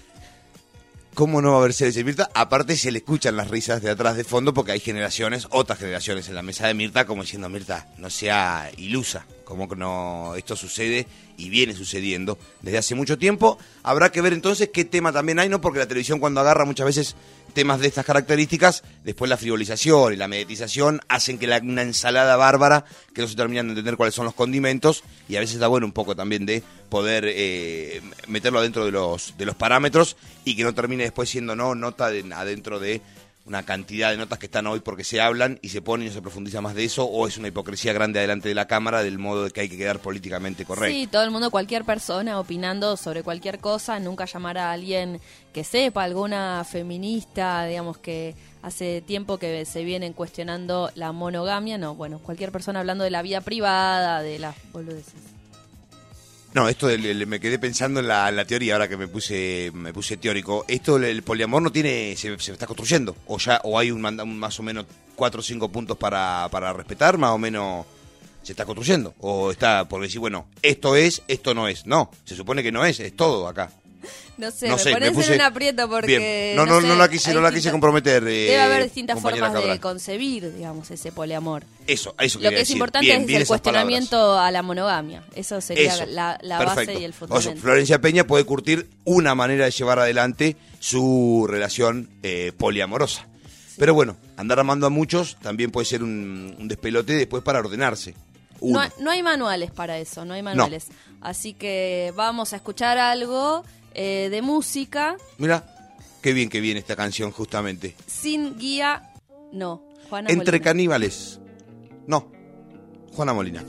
¿Cómo no va a haber seres de Mirta? Aparte se le escuchan las risas de atrás de fondo, porque hay generaciones, otras generaciones en la mesa de Mirta, como diciendo: Mirta, no sea ilusa, como que no, esto sucede y viene sucediendo desde hace mucho tiempo. Habrá que ver entonces qué tema también hay, ¿no? Porque la televisión, cuando agarra muchas veces temas de estas características, después la frivolización y la mediatización hacen que la, una ensalada bárbara, que no se terminan de entender cuáles son los condimentos, y a veces da bueno un poco también de poder eh, meterlo adentro de los de los parámetros y que no termine después siendo no nota de, adentro de una cantidad de notas que están hoy porque se hablan y se ponen y no se profundiza más de eso, o es una hipocresía grande adelante de la cámara del modo de que hay que quedar políticamente correcto. Sí, todo el mundo, cualquier persona opinando sobre cualquier cosa, nunca llamar a alguien que sepa, alguna feminista, digamos, que hace tiempo que se vienen cuestionando la monogamia, no, bueno, cualquier persona hablando de la vida privada, de las boludeces. No, esto del- del- me quedé pensando en la, en la teoría ahora que me puse me puse teórico. Esto, el, el poliamor no tiene, se, se está construyendo, o ya o hay un, manda- un más o menos cuatro o cinco puntos para, para respetar, más o menos se está construyendo, o está por decir, bueno, esto es, esto no es. No, se supone que no es, es todo acá. No sé, No me sé, me pones puse- en un aprieto porque... Bien. No, no, no, sé, la quise, hay no la quise distintas- comprometer. eh, Debe haber distintas compañera formas de Cabral. concebir, digamos, ese poliamor. Eso, a eso Lo quería que es decir. importante Bien, es bien el esas palabras. cuestionamiento a la monogamia. Eso sería Eso, la, la perfecto. base y el O sea, fundamento. Florencia Peña puede curtir una manera de llevar adelante su relación eh, poliamorosa. Pero bueno, andar amando a muchos también puede ser un, un despelote después para ordenarse. Uno. No, hay- no hay manuales para eso, no hay manuales. Así que vamos a escuchar algo eh, de música Mira, qué bien que viene esta canción justamente. sin guía. No, Juana Entre Molina. caníbales. No, Juana Molina.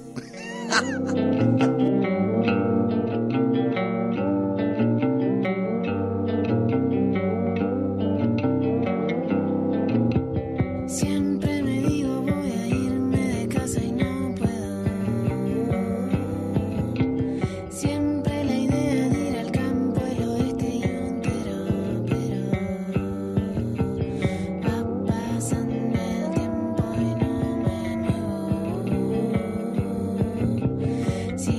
Siempre me digo voy a irme de casa y no puedo. Siempre la idea de ir al campo, el oeste y entero, pero va pasando el tiempo y no me muevo. Si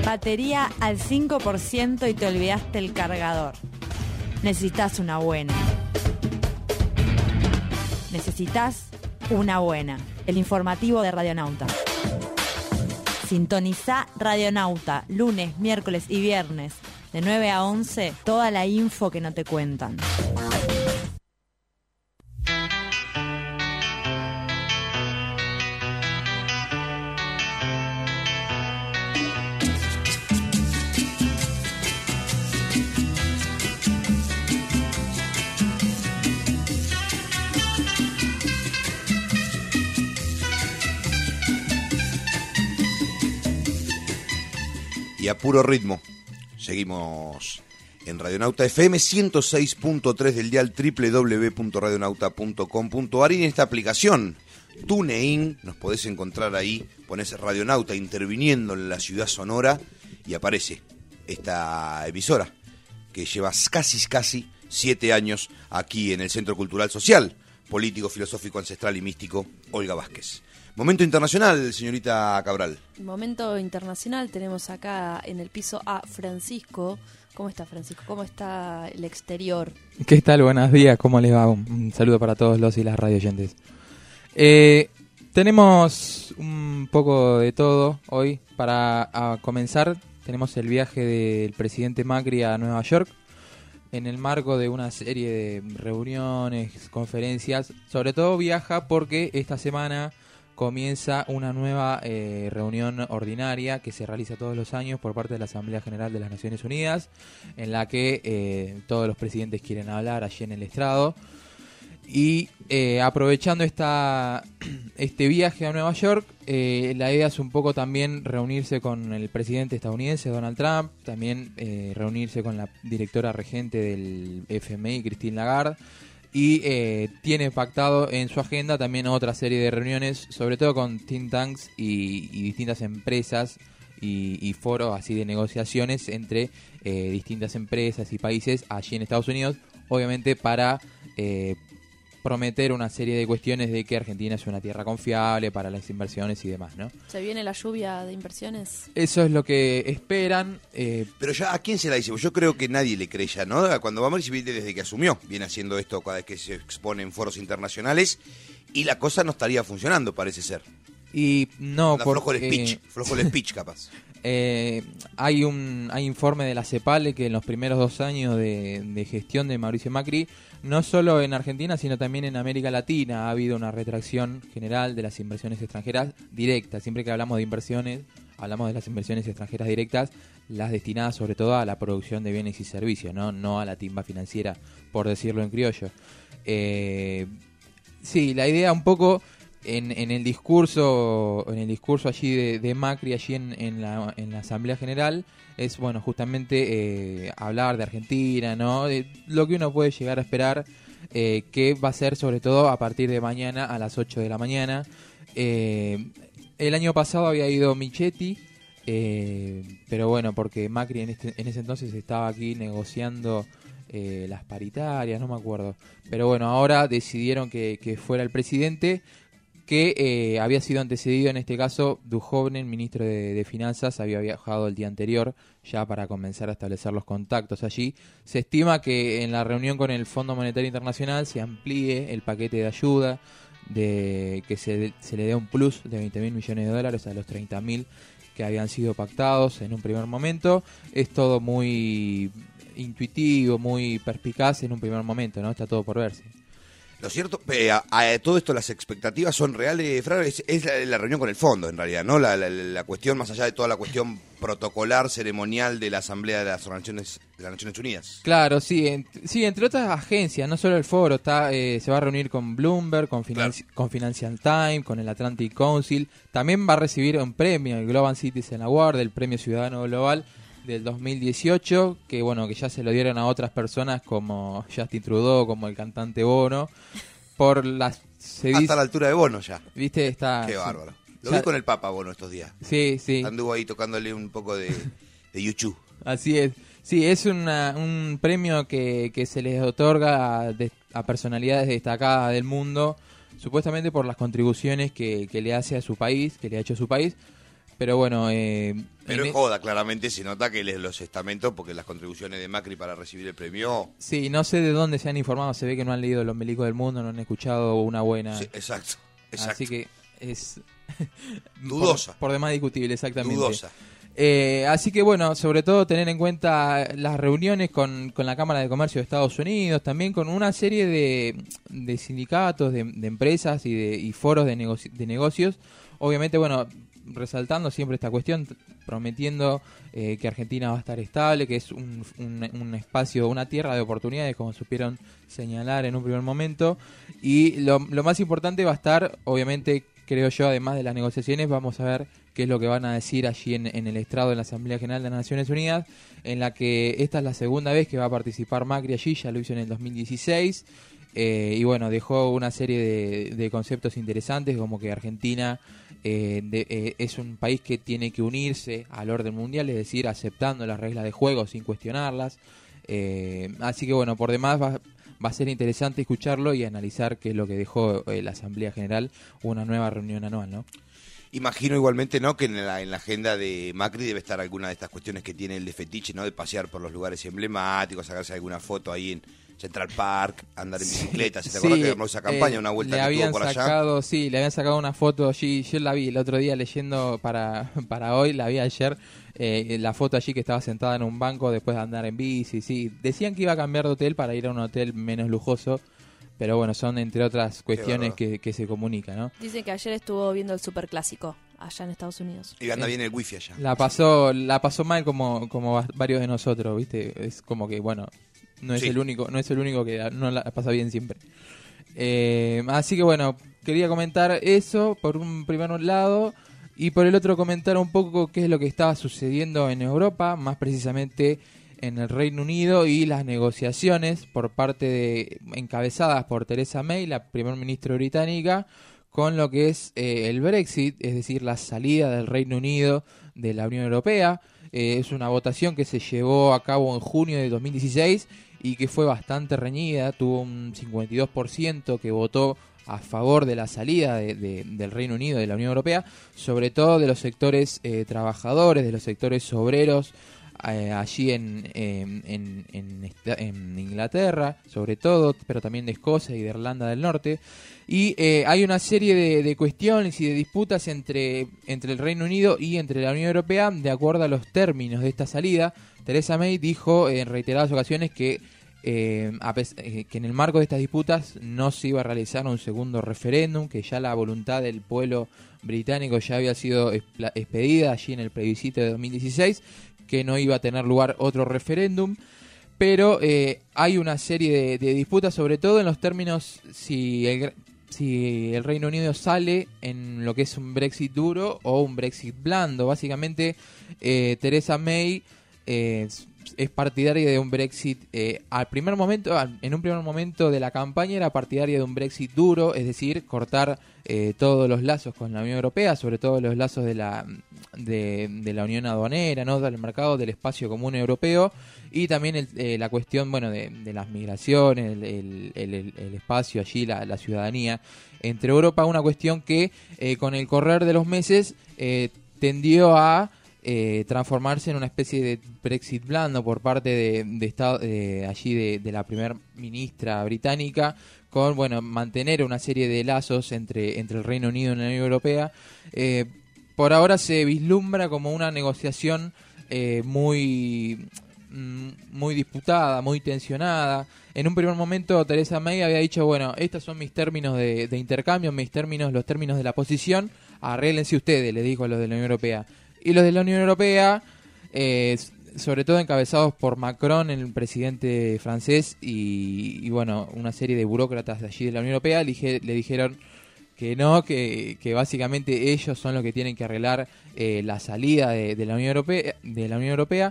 Batería al cinco por ciento y te olvidaste el cargador. Necesitas una buena. Necesitas una buena. El informativo de Radionauta. Sintoniza Radionauta, lunes, miércoles y viernes, de nueve a once, toda la info que no te cuentan. Y a puro ritmo, seguimos en Radionauta F M ciento seis punto tres del dial doble u doble u doble u punto radionauta punto com punto a r y en esta aplicación TuneIn nos podés encontrar ahí, ponés Radionauta interviniendo en la ciudad sonora y aparece esta emisora que lleva casi casi siete años aquí en el Centro Cultural Social, Político, Filosófico, Ancestral y Místico Olga Vázquez. Momento internacional, señorita Cabral. Momento internacional, tenemos acá en el piso a Francisco. ¿Cómo está, Francisco? ¿Cómo está el exterior? ¿Qué tal? Buenos días, ¿cómo les va? Un, un saludo para todos los y las radio oyentes. Eh, tenemos un poco de todo hoy. Para a comenzar, tenemos el viaje del presidente Macri a Nueva York, en el marco de una serie de reuniones, conferencias. Sobre todo viaja porque esta semana comienza una nueva eh, reunión ordinaria que se realiza todos los años por parte de la Asamblea General de las Naciones Unidas, en la que eh, todos los presidentes quieren hablar allí en el estrado. Y eh, aprovechando esta este viaje a Nueva York, eh, la idea es un poco también reunirse con el presidente estadounidense Donald Trump, también eh, reunirse con la directora regente del F M I, Christine Lagarde, y eh, tiene pactado en su agenda también otra serie de reuniones, sobre todo con think tanks y, y distintas empresas y, y foros así de negociaciones entre eh, distintas empresas y países allí en Estados Unidos, obviamente para eh, prometer una serie de cuestiones de que Argentina es una tierra confiable para las inversiones y demás, ¿no? ¿Se viene la lluvia de inversiones? Eso es lo que esperan. Eh... Pero ya, ¿a quién se la dice? Yo creo que nadie le cree ya, ¿no? Cuando va a Mauricio viene desde que asumió, viene haciendo esto cada vez que se expone en foros internacionales y la cosa no estaría funcionando, parece ser. Y no, porque... Flojo el speech, flojo el speech capaz. Eh, hay un hay informe de la CEPAL que en los primeros dos años de, de gestión de Mauricio Macri, no solo en Argentina, sino también en América Latina, ha habido una retracción general de las inversiones extranjeras directas. Siempre que hablamos de inversiones, hablamos de las inversiones extranjeras directas, las destinadas sobre todo a la producción de bienes y servicios, no, no a la timba financiera, por decirlo en criollo. Eh, sí, la idea un poco... En, en el discurso en el discurso allí de, de Macri allí en, en, la, en la Asamblea General es bueno justamente eh, hablar de Argentina, ¿no? De lo que uno puede llegar a esperar, eh, que va a ser sobre todo a partir de mañana a las ocho de la mañana. Eh, el año pasado había ido Michetti, eh, pero bueno, porque Macri en, este, en ese entonces estaba aquí negociando eh, las paritarias, no me acuerdo, pero bueno, ahora decidieron que, que fuera el presidente, que eh, había sido antecedido en este caso. Duhovne, ministro de, de Finanzas, había viajado el día anterior ya para comenzar a establecer los contactos allí. Se estima que en la reunión con el Fondo Monetario Internacional se amplíe el paquete de ayuda, de que se, se le dé un plus de veinte mil millones de dólares a los treinta mil que habían sido pactados en un primer momento. Es todo muy intuitivo, muy perspicaz en un primer momento, ¿no? Está todo por verse. Lo cierto, eh, a, a todo esto las expectativas son reales, Fran, es, es la, la reunión con el fondo en realidad, ¿no? La, la, la cuestión, más allá de toda la cuestión protocolar, ceremonial de la Asamblea de las Naciones, de las Naciones Unidas. Claro, sí, en, sí, entre otras agencias, no solo el foro, está eh, se va a reunir con Bloomberg, con, Financi- claro. con Financial Times, con el Atlantic Council, también va a recibir un premio, el Global Citizen Award, el Premio Ciudadano Global del dos mil dieciocho, que bueno, que ya se lo dieron a otras personas como Justin Trudeau, como el cantante Bono, por las... Se Hasta dice, la altura de Bono ya. ¿Viste? Está... Qué bárbaro. Lo ya, vi con el Papa Bono estos días. Sí, sí. Anduvo ahí tocándole un poco de, de YouTube. Así es. Sí, es una, un premio que, que se les otorga a, de, a personalidades destacadas del mundo, supuestamente por las contribuciones que, que le hace a su país, que le ha hecho a su país. Pero bueno, eh, Pero en es joda, claramente se nota que les- los estamentos, porque las contribuciones de Macri para recibir el premio... Sí, no sé de dónde se han informado, se ve que no han leído Los Milicos del Mundo, no han escuchado una buena... Sí, exacto, exacto. Así que es... Dudosa. Por, por demás discutible, exactamente. Dudosa. Eh, así que bueno, sobre todo tener en cuenta las reuniones con, con la Cámara de Comercio de Estados Unidos, también con una serie de, de sindicatos, de, de empresas y, de, y foros de, negoci- de negocios. Obviamente, bueno, resaltando siempre esta cuestión, prometiendo eh, que Argentina va a estar estable, que es un, un, un espacio, una tierra de oportunidades, como supieron señalar en un primer momento. Y lo, lo más importante va a estar, obviamente, creo yo, además de las negociaciones, vamos a ver qué es lo que van a decir allí en, en el estrado de la Asamblea General de las Naciones Unidas, en la que esta es la segunda vez que va a participar Macri allí, ya lo hizo en el dos mil dieciséis. Eh, y bueno, dejó una serie de, de conceptos interesantes, como que Argentina eh, de, eh, es un país que tiene que unirse al orden mundial, es decir, aceptando las reglas de juego sin cuestionarlas. Eh, así que bueno, por demás va, va a ser interesante escucharlo y analizar qué es lo que dejó eh, la Asamblea General, una nueva reunión anual, ¿no? Imagino igualmente, ¿no?, que en la, en la agenda de Macri debe estar alguna de estas cuestiones que tiene el de fetiche, ¿no?, de pasear por los lugares emblemáticos, sacarse alguna foto ahí en Central Park, andar en bicicleta. ¿Se te acuerdas que armó esa campaña, eh, una vuelta le que habían tuvo por allá? sacado, sí, le habían sacado una foto allí, yo la vi el otro día leyendo para, para hoy, la vi ayer, eh, la foto allí que estaba sentada en un banco después de andar en bici, sí, decían que iba a cambiar de hotel para ir a un hotel menos lujoso, pero bueno, son entre otras cuestiones que, que se comunican, ¿no? Dice que ayer estuvo viendo el Superclásico allá en Estados Unidos. Y anda Eh, bien el wifi allá. La pasó, la pasó mal como, como va- varios de nosotros, ¿viste? Es como que, bueno, no es Sí. el único, no es el único que no la pasa bien siempre. Eh, así que bueno, quería comentar eso por un primer lado y por el otro comentar un poco qué es lo que estaba sucediendo en Europa, más precisamente en el Reino Unido y las negociaciones por parte de encabezadas por Theresa May, la primer ministra británica, con lo que es eh, el Brexit, es decir, la salida del Reino Unido de la Unión Europea. Eh, es una votación que se llevó a cabo en junio de dos mil dieciséis y que fue bastante reñida, tuvo un cincuenta y dos por ciento que votó a favor de la salida de, de, del Reino Unido de la Unión Europea, sobre todo de los sectores eh, trabajadores, de los sectores obreros, eh, allí en, en, en, en, esta- en Inglaterra, sobre todo, pero también de Escocia y de Irlanda del Norte. Y eh, hay una serie de, de cuestiones y de disputas entre, entre el Reino Unido y entre la Unión Europea de acuerdo a los términos de esta salida. Theresa May dijo en reiteradas ocasiones que, eh, a pes- eh, que en el marco de estas disputas no se iba a realizar un segundo referéndum, que ya la voluntad del pueblo británico ya había sido expla- expedida allí en el plebiscito de dos mil dieciséis, que no iba a tener lugar otro referéndum. Pero eh, hay una serie de, de disputas, sobre todo en los términos si el, si el Reino Unido sale en lo que es un Brexit duro o un Brexit blando. Básicamente, eh, Theresa May eh, es partidaria de un Brexit, eh, al primer momento, al- en un primer momento de la campaña era partidaria de un Brexit duro, es decir, cortar eh, todos los lazos con la Unión Europea, sobre todo los lazos de la de, de la Unión Aduanera, ¿no?, del mercado del espacio común europeo, y también el- eh, la cuestión, bueno, de, de las migraciones, el, el- el- el espacio allí, la, la ciudadanía entre Europa, una cuestión que eh, con el correr de los meses eh, tendió a eh, transformarse en una especie de Brexit blando por parte de, de estado, de allí de, de la primer ministra británica, con, bueno, mantener una serie de lazos entre, entre el Reino Unido y la Unión Europea. Eh, por ahora se vislumbra como una negociación eh, muy mm, muy disputada, muy tensionada. En un primer momento Theresa May había dicho, bueno, estos son mis términos de, de intercambio, mis términos, los términos de la posición, arréglense ustedes, le dijo a los de la Unión Europea. Y los de la Unión Europea, eh, sobre todo encabezados por Macron, el presidente francés, y, y bueno, una serie de burócratas de allí de la Unión Europea, le, dije- le dijeron que no, que, que básicamente ellos son los que tienen que arreglar eh, la salida de, de la Unión Europea. De la Unión Europea.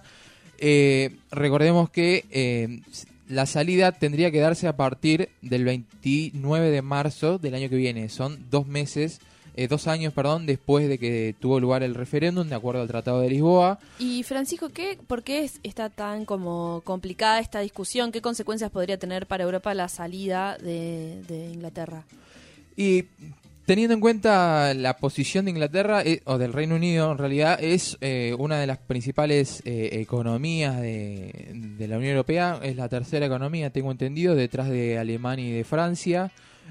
Eh, recordemos que eh, la salida tendría que darse a partir del veintinueve de marzo del año que viene. Son dos meses, eh, dos años, perdón, después de que tuvo lugar el referéndum, de acuerdo al Tratado de Lisboa. Y Francisco, ¿qué, ¿por qué es- está tan como complicada esta discusión? ¿Qué consecuencias podría tener para Europa la salida de, de Inglaterra? Y teniendo en cuenta la posición de Inglaterra, eh, o del Reino Unido en realidad, es eh, una de las principales eh, economías de, de la Unión Europea, es la tercera economía, tengo entendido, detrás de Alemania y de Francia.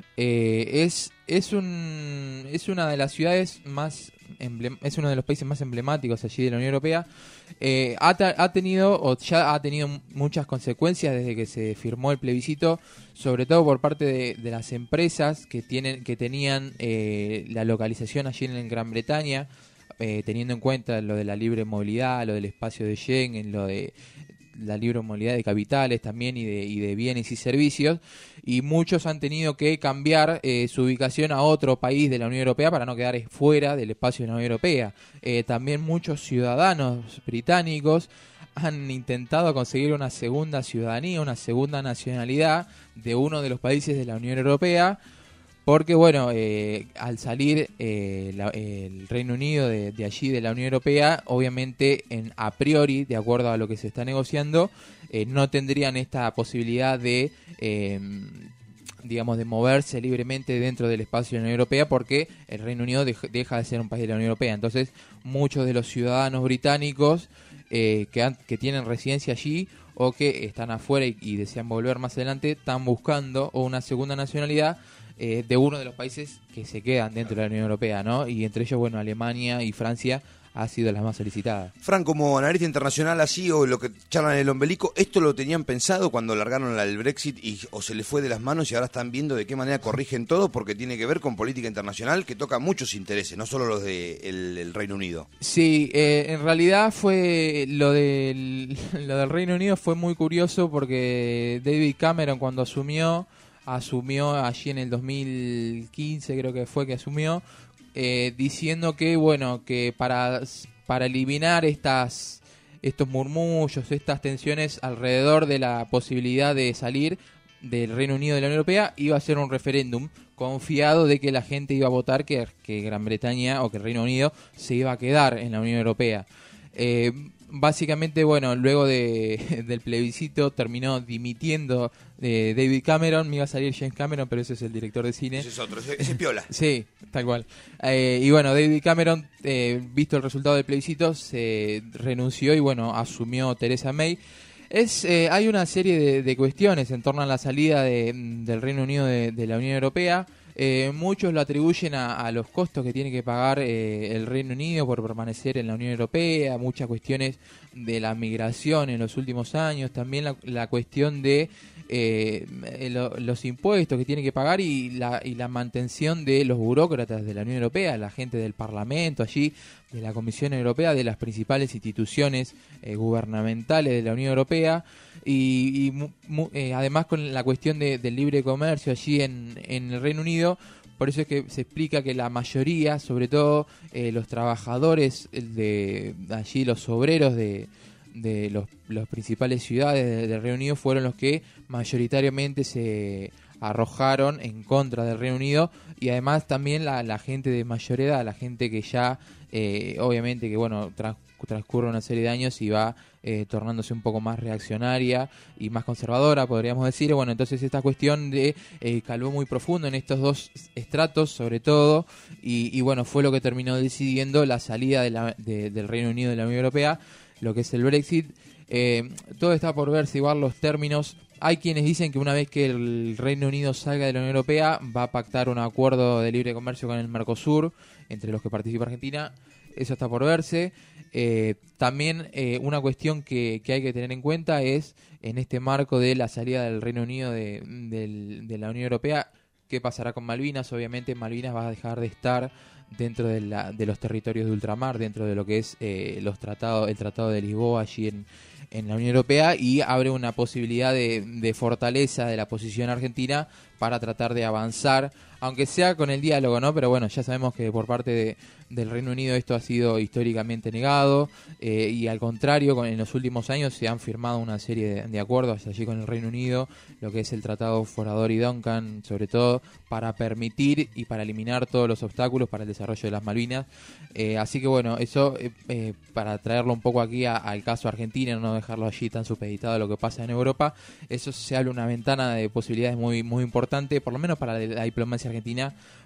Eh, es es un es una de las ciudades más emblem- es uno de los países más emblemáticos allí de la Unión Europea. Eh, ha, ta- ha tenido o ya ha tenido muchas consecuencias desde que se firmó el plebiscito, sobre todo por parte de, de las empresas que tienen que tenían eh, la localización allí en Gran Bretaña, eh, teniendo en cuenta lo de la libre movilidad, lo del espacio de Schengen, lo de la libre movilidad de capitales también y de, y de bienes y servicios, y muchos han tenido que cambiar eh, su ubicación a otro país de la Unión Europea para no quedar fuera del espacio de la Unión Europea. Eh, también muchos ciudadanos británicos han intentado conseguir una segunda ciudadanía, una segunda nacionalidad de uno de los países de la Unión Europea, porque bueno, eh, al salir eh, la, el Reino Unido de, de allí, de la Unión Europea, obviamente en a priori, de acuerdo a lo que se está negociando, eh, no tendrían esta posibilidad de, eh, digamos, de moverse libremente dentro del espacio de la Unión Europea, porque el Reino Unido de, deja de ser un país de la Unión Europea. Entonces, muchos de los ciudadanos británicos eh, que, han, que tienen residencia allí o que están afuera y, y desean volver más adelante, están buscando o una segunda nacionalidad Eh, de uno de los países que se quedan dentro de la Unión Europea, ¿no? Y entre ellos, bueno, Alemania y Francia ha sido las más solicitadas. Fran, como analista internacional así, o lo que charlan en el ombelico, ¿esto lo tenían pensado cuando largaron el Brexit y o se les fue de las manos y ahora están viendo de qué manera corrigen todo? Porque tiene que ver con política internacional que toca muchos intereses, no solo los del de Reino Unido. Sí, eh, en realidad fue lo del, lo del Reino Unido fue muy curioso porque David Cameron, cuando asumió, asumió allí en el dos mil quince, creo que fue que asumió, eh, diciendo que bueno, que para, para eliminar estas estos murmullos, estas tensiones alrededor de la posibilidad de salir del Reino Unido de la Unión Europea, iba a ser un referéndum confiado de que la gente iba a votar que, que Gran Bretaña o que el Reino Unido se iba a quedar en la Unión Europea. Eh, Básicamente, bueno, luego de, del plebiscito terminó dimitiendo eh, David Cameron. Me iba a salir James Cameron, pero ese es el director de cine. Ese es otro, ese, ese es piola. Sí, tal cual. Eh, y bueno, David Cameron, eh, visto el resultado del plebiscito, se renunció y bueno, asumió Theresa May. Es, eh, hay una serie de, de cuestiones en torno a la salida de, del Reino Unido de, de la Unión Europea. Eh, muchos lo atribuyen a, a los costos que tiene que pagar eh, el Reino Unido por permanecer en la Unión Europea, muchas cuestiones de la migración en los últimos años, también la, la cuestión de eh, lo, los impuestos que tiene que pagar y la, y la mantención de los burócratas de la Unión Europea, la gente del Parlamento allí, de la Comisión Europea, de las principales instituciones eh, gubernamentales de la Unión Europea, y, y mu, mu, eh, además con la cuestión de, del libre comercio allí en, en el Reino Unido. Por eso es que se explica que la mayoría, sobre todo eh, los trabajadores de allí, los obreros de, de los, los principales ciudades del de Reino Unido, fueron los que mayoritariamente se arrojaron en contra del Reino Unido, y además también la, la gente de mayor edad, la gente que ya eh, obviamente que bueno trans, transcurre una serie de años y va eh, tornándose un poco más reaccionaria y más conservadora, podríamos decir. Y bueno, entonces esta cuestión de eh, caló muy profundo en estos dos estratos, sobre todo, y, y bueno, fue lo que terminó decidiendo la salida de la, de, del Reino Unido de la Unión Europea, lo que es el Brexit. Eh, todo está por verse, igual los términos. Hay quienes dicen que una vez que el Reino Unido salga de la Unión Europea va a pactar un acuerdo de libre comercio con el Mercosur, entre los que participa Argentina. Eso está por verse. Eh, también eh, una cuestión que, que hay que tener en cuenta es, en este marco de la salida del Reino Unido de, de, de la Unión Europea, ¿qué pasará con Malvinas? Obviamente Malvinas va a dejar de estar dentro de, la, de los territorios de ultramar, dentro de lo que es eh, los tratados, el Tratado de Lisboa allí en, en la Unión Europea, y abre una posibilidad de, de fortaleza de la posición argentina para tratar de avanzar, aunque sea con el diálogo, ¿no? Pero bueno, ya sabemos que por parte de, del Reino Unido esto ha sido históricamente negado, eh, y al contrario, con, en los últimos años se han firmado una serie de, de acuerdos allí con el Reino Unido, lo que es el Tratado Forador y Duncan, sobre todo, para permitir y para eliminar todos los obstáculos para el desarrollo de las Malvinas. Eh, así que bueno, eso eh, eh, para traerlo un poco aquí a, al caso argentino, no dejarlo allí tan supeditado a lo que pasa en Europa, eso se abre una ventana de posibilidades muy, muy importante, por lo menos para la, la diplomacia argentina,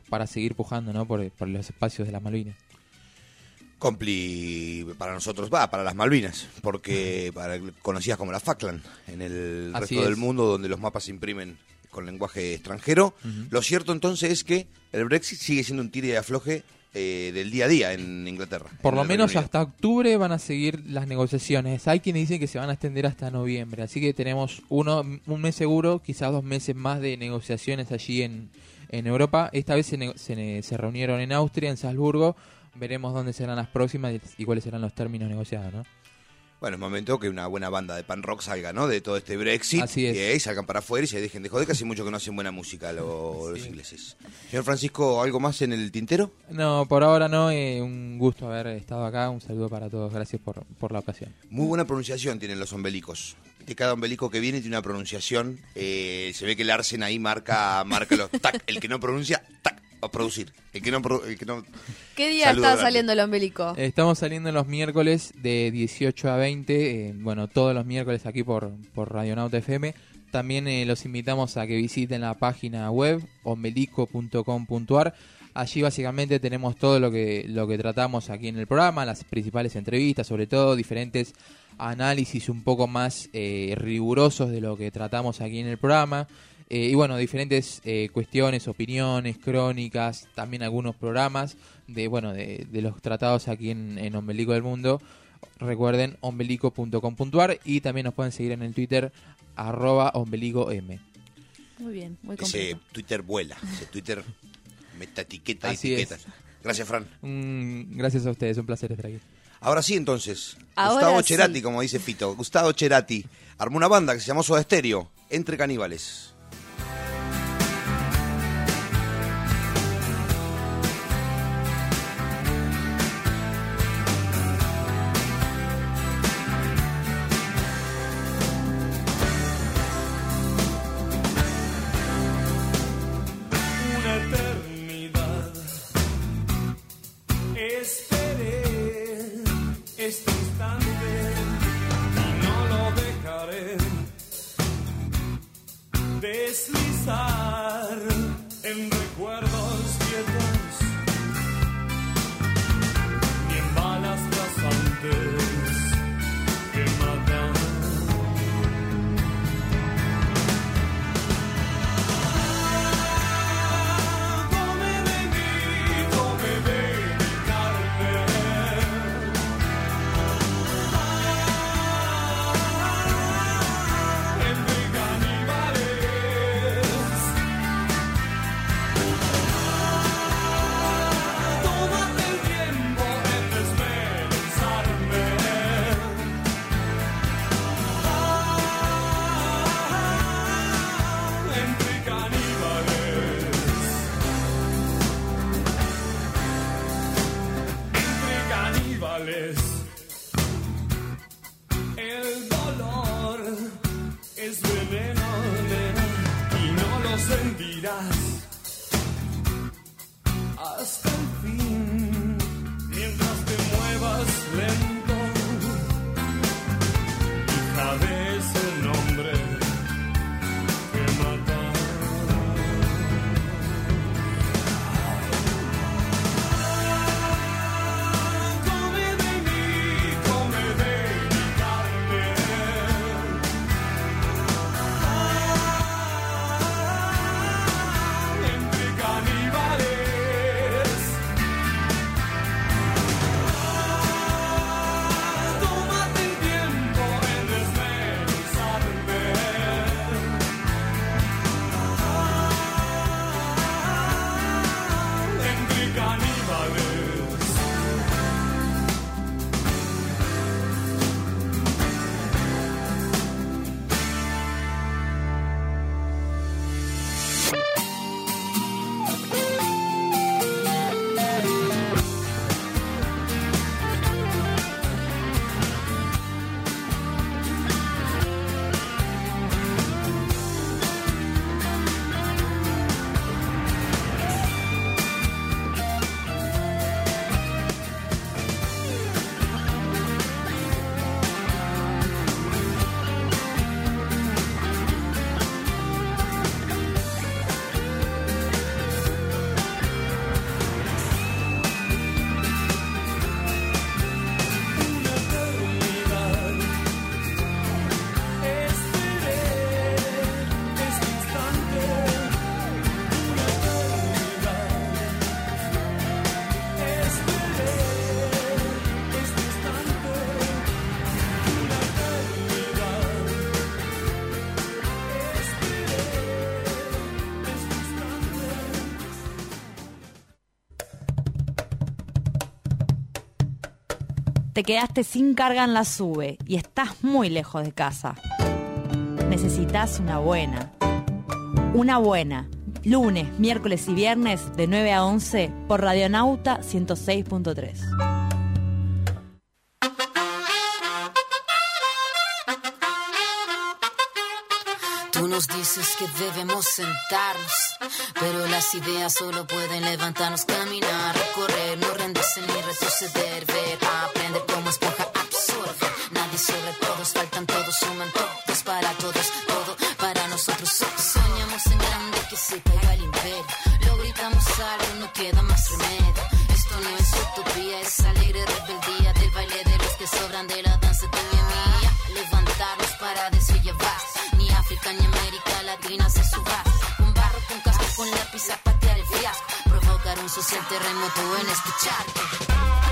para seguir pujando, ¿no? por, por los espacios de las Malvinas. Compli para nosotros va, para las Malvinas, porque para, conocidas como la Falkland en el Así resto es. del mundo, donde los mapas se imprimen con lenguaje extranjero. Uh-huh. Lo cierto entonces es que el Brexit sigue siendo un tire y afloje eh, del día a día en Inglaterra. Por en lo menos Reino hasta octubre van a seguir las negociaciones. Hay quienes dicen que se van a extender hasta noviembre, así que tenemos uno un mes seguro, quizás dos meses más de negociaciones allí en, en Europa. Esta vez se, ne- se, se reunieron en Austria, en Salzburgo. Veremos dónde serán las próximas y cuáles serán los términos negociados, ¿no? Bueno, es momento que una buena banda de pan rock salga, ¿no? De todo este Brexit. Así es. Y ahí salgan para afuera y se dejen de joder, que hace mucho que no hacen buena música los, los ingleses. Señor Francisco, ¿algo más en el tintero? No, por ahora no. Eh, un gusto haber estado acá. Un saludo para todos. Gracias por, por la ocasión. Muy buena pronunciación tienen los ombelicos. De cada ombelico que viene tiene una pronunciación. Eh, se ve que el Arsen ahí marca, marca los tac. El que no pronuncia, tac, a producir. El que no... El que no ¿Qué día está grande. Saliendo el ombelico? Estamos saliendo los miércoles de dieciocho a veinte. Eh, bueno, todos los miércoles aquí por, por Radionauta F M. También eh, los invitamos a que visiten la página web ombelico punto com punto a r. Allí básicamente tenemos todo lo que lo que tratamos aquí en el programa, las principales entrevistas, sobre todo diferentes análisis un poco más eh, rigurosos de lo que tratamos aquí en el programa. Eh, y bueno, diferentes eh, cuestiones, opiniones, crónicas, también algunos programas de bueno de, de los tratados aquí en, en Ombelico del Mundo. Recuerden ombelico punto com punto a r y también nos pueden seguir en el Twitter arroba ombelicom. Muy bien, muy completo. Ese Twitter vuela, ese Twitter meta etiqueta y Así etiquetas. es. Gracias, Fran. Mm, gracias a ustedes, un placer estar aquí. Ahora sí, entonces. Ahora Gustavo sí. Cerati, como dice Fito. Gustavo Cerati armó una banda que se llamó Soda Stereo, Entre Caníbales. Una eternidad esperé este instante y no lo dejaré deslizar en recuerdos quietos ni en balas rasantes que matan. Te quedaste sin carga en la SUBE y estás muy lejos de casa. Necesitas una buena. Una buena. Lunes, miércoles y viernes de nueve a once por Radionauta ciento seis punto tres. Tú nos dices que debemos sentarnos, pero las ideas solo pueden levantarnos, caminar, recorrer, no rendirse ni retroceder, ver, aprender como esponja, absorber. Nadie sobre todos, faltan todos, suman todos para todos, todo para nosotros. Soñamos en grande que se caiga el imperio, lo gritamos algo, no queda más remedio. Esto no es utopía, es alegre rebeldía del baile de los que sobran, de la danza de mi mía. Levantarnos para llevar. Ni África ni América Latina se suba. Con barro, con casco, con lápiz a patear el fiasco. Provocar un social terremoto en este charco.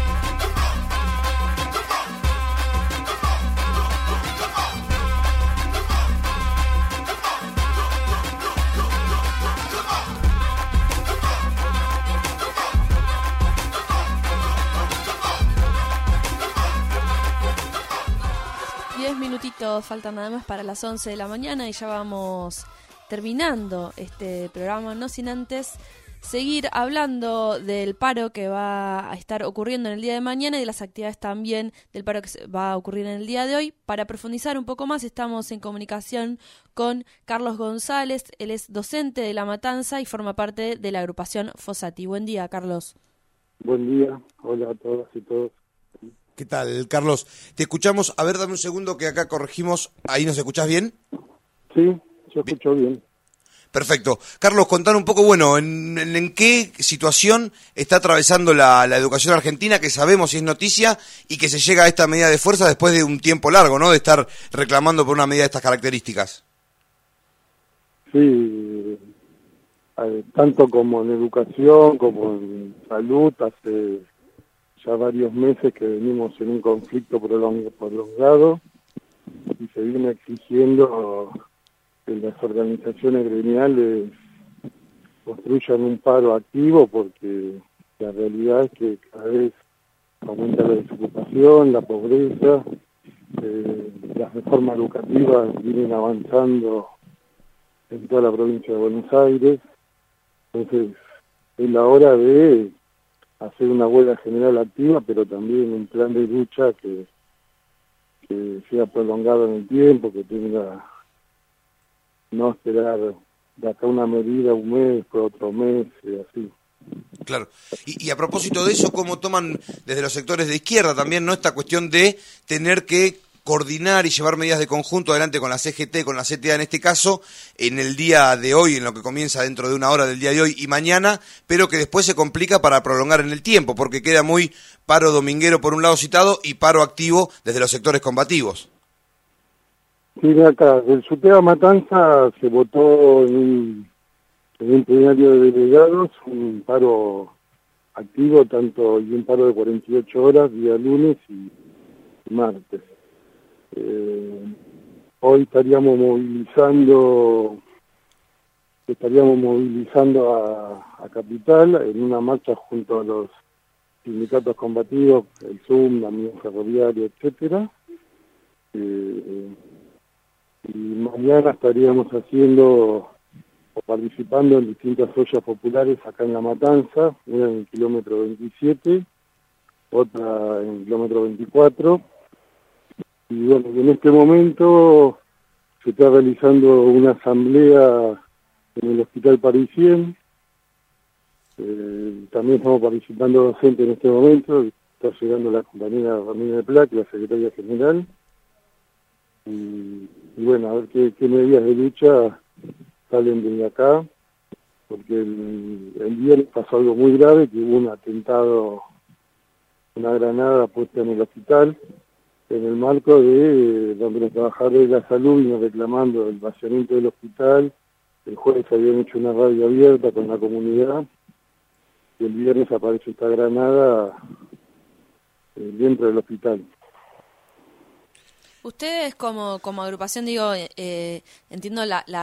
Diez minutitos faltan nada más para las once de la mañana y ya vamos terminando este programa, no sin antes seguir hablando del paro que va a estar ocurriendo en el día de mañana y de las actividades también del paro que va a ocurrir en el día de hoy. Para profundizar un poco más estamos en comunicación con Carlos González, él es docente de La Matanza y forma parte de la agrupación Fossati. Buen día, Carlos. Buen día, hola a todas y todos. ¿Qué tal, Carlos? Te escuchamos. A ver, dame un segundo que acá corregimos. ¿Ahí nos escuchás bien? Sí, yo escucho bien. Perfecto. Carlos, contar un poco, bueno, en, en, en qué situación está atravesando la, la educación argentina, que sabemos y es noticia, y que se llega a esta medida de fuerza después de un tiempo largo, ¿no?, de estar reclamando por una medida de estas características. Sí, eh, tanto como en educación, como en salud, hace ya varios meses que venimos en un conflicto prolongado y se viene exigiendo que las organizaciones gremiales construyan un paro activo, porque la realidad es que cada vez aumenta la desocupación, la pobreza, eh, las reformas educativas vienen avanzando en toda la provincia de Buenos Aires. Entonces es la hora de hacer una huelga general activa, pero también un plan de lucha que, que sea prolongado en el tiempo, que tenga, no esperar de acá una medida un mes, por otro mes, y así. Claro. Y, y a propósito de eso, ¿cómo toman desde los sectores de izquierda también, no, esta cuestión de tener que coordinar y llevar medidas de conjunto adelante con la C G T, con la C T A en este caso, en el día de hoy, en lo que comienza dentro de una hora del día de hoy y mañana, pero que después se complica para prolongar en el tiempo, porque queda muy paro dominguero por un lado citado y paro activo desde los sectores combativos? Sí, acá, del SUTEBA Matanza se votó en un, en un plenario de delegados un paro activo, tanto y un paro de cuarenta y ocho horas, día lunes y martes. Eh, hoy estaríamos movilizando estaríamos movilizando a, a Capital en una marcha junto a los sindicatos combativos, el S U M, la Unión Ferroviaria, etcétera. Eh, y mañana estaríamos haciendo o participando en distintas ollas populares acá en La Matanza, una en el kilómetro veintisiete, otra en el kilómetro veinticuatro. Y bueno, en este momento se está realizando una asamblea en el Hospital Parisien. Eh, también estamos participando docentes en este momento. Está llegando la compañera Ramírez de Pla, la secretaria general. Y, y bueno, a ver qué, qué medidas de lucha salen de acá. Porque el, el viernes pasó algo muy grave, que hubo un atentado, una granada puesta en el hospital, en el marco de donde los trabajadores de la salud vienen reclamando el vaciamiento del hospital. El jueves habían hecho una radio abierta con la comunidad y el viernes aparece esta granada eh, dentro del hospital. Ustedes como, como agrupación, digo, eh, entiendo la, la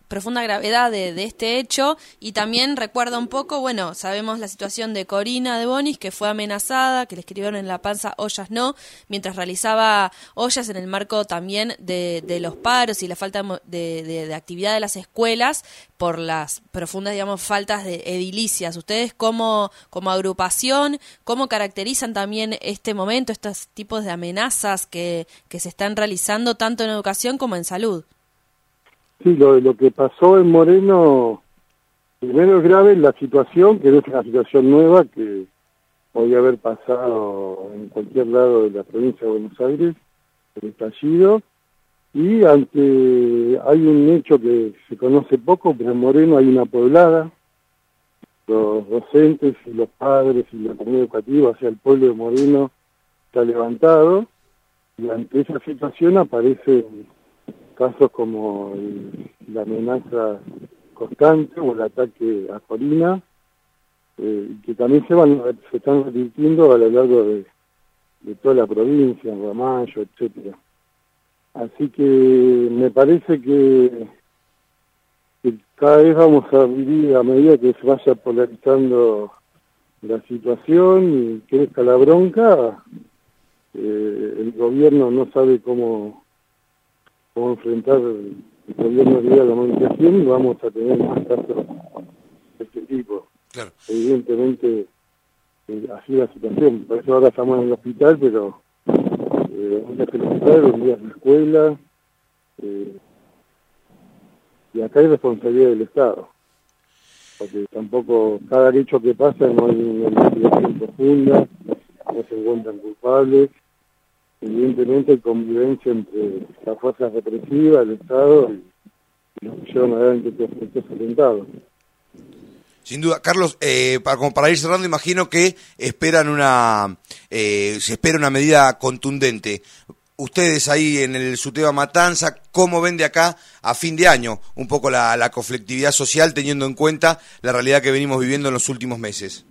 profunda gravedad de, de este hecho, y también recuerda un poco, bueno, sabemos la situación de Corina de Bonis, que fue amenazada, que le escribieron en la panza ollas no, mientras realizaba ollas en el marco también de, de los paros y la falta de, de, de actividad de las escuelas por las profundas, digamos, faltas de edilicias. Ustedes como, como agrupación, ¿cómo caracterizan también este momento, estos tipos de amenazas que, que se están realizando tanto en educación como en salud? Sí, lo, lo que pasó en Moreno, primero es grave la situación, que no es una situación nueva, que podía haber pasado en cualquier lado de la provincia de Buenos Aires, el estallido, y ante hay un hecho que se conoce poco, pero en Moreno hay una poblada, los docentes y los padres y la comunidad educativa, o sea, el pueblo de Moreno está levantado, y ante esa situación aparecen casos como el, la amenaza constante o el ataque a Corina, eh, que también se van se están repitiendo a lo largo de, de toda la provincia, en Ramallo, etcétera. Así que me parece que, que cada vez vamos a vivir, a medida que se vaya polarizando la situación y crezca la bronca, eh, el gobierno no sabe cómo cómo enfrentar el gobierno de la comunicación, y vamos a tener más casos de este tipo. Claro. Evidentemente, eh, así es la situación. Por eso ahora estamos en el hospital, pero eh, un día es el hospital, un día es la escuela, eh, y acá hay responsabilidad del Estado. Porque tampoco, cada hecho que pasa no hay una investigación profunda, no se encuentran culpables. Evidentemente hay convivencia entre las fuerzas represivas, el Estado y los que llevan adelante estos atentados. Sin duda, Carlos, eh, para, como para ir cerrando, imagino que esperan una, eh, se espera una medida contundente. Ustedes ahí en el Suteba Matanza, ¿cómo ven de acá a fin de año un poco la, la conflictividad social, teniendo en cuenta la realidad que venimos viviendo en los últimos meses?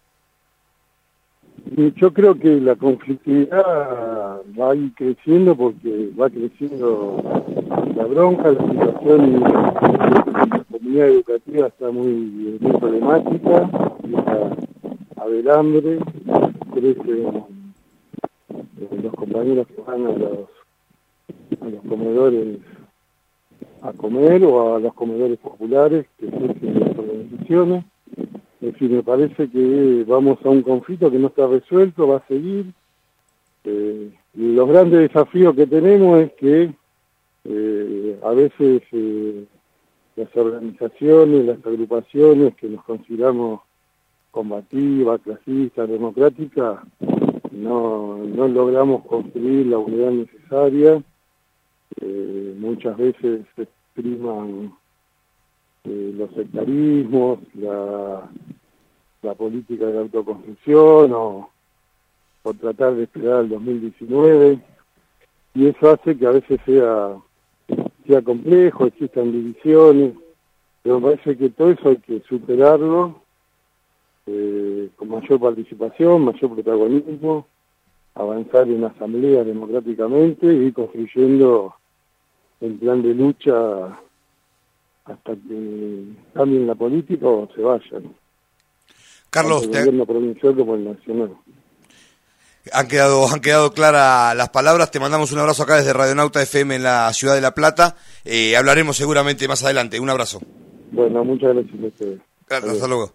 Yo creo que la conflictividad va a ir creciendo porque va creciendo la bronca, la situación de la comunidad educativa está muy, muy problemática, empieza a haber hambre, crecen los compañeros que van a los, a los comedores a comer o a los comedores populares que surgen las organizaciones. En fin, me parece que vamos a un conflicto que no está resuelto, va a seguir. Eh, y los grandes desafíos que tenemos es que eh, a veces eh, las organizaciones, las agrupaciones que nos consideramos combativas, clasistas, democráticas, no, no logramos construir la unidad necesaria. Eh, muchas veces se priman Eh, los sectarismos, la, la política de autoconstrucción o, o tratar de esperar al dos mil diecinueve, y eso hace que a veces sea, sea complejo, existan divisiones, pero me parece que todo eso hay que superarlo eh, con mayor participación, mayor protagonismo, avanzar en asamblea democráticamente y ir construyendo un plan de lucha hasta que cambien la política o se vayan. Carlos, tanto el gobierno provincial como el nacional. Han quedado, han quedado claras las palabras. Te mandamos un abrazo acá desde Radionauta F M en la ciudad de La Plata. Eh, hablaremos seguramente más adelante. Un abrazo. Bueno, muchas gracias a ustedes. Claro, hasta luego.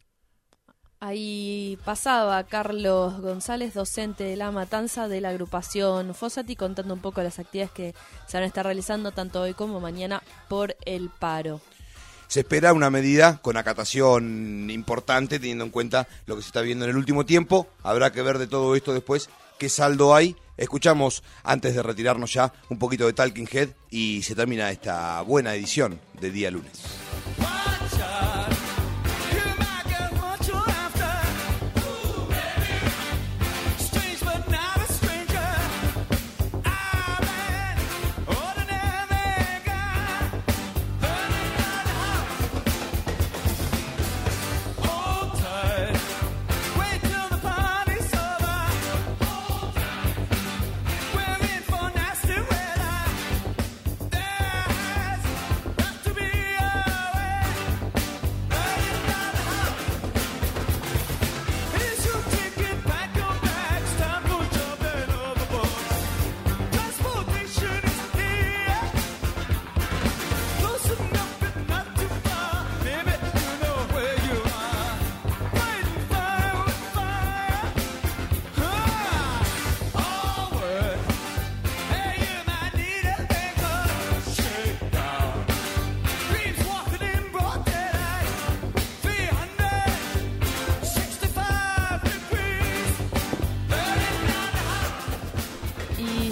Ahí pasaba Carlos González, docente de La Matanza de la agrupación Fossati, contando un poco las actividades que se van a estar realizando tanto hoy como mañana por el paro. Se espera una medida con acatación importante, teniendo en cuenta lo que se está viendo en el último tiempo. Habrá que ver de todo esto después qué saldo hay. Escuchamos, antes de retirarnos ya, un poquito de Talking Head y se termina esta buena edición de día lunes. To be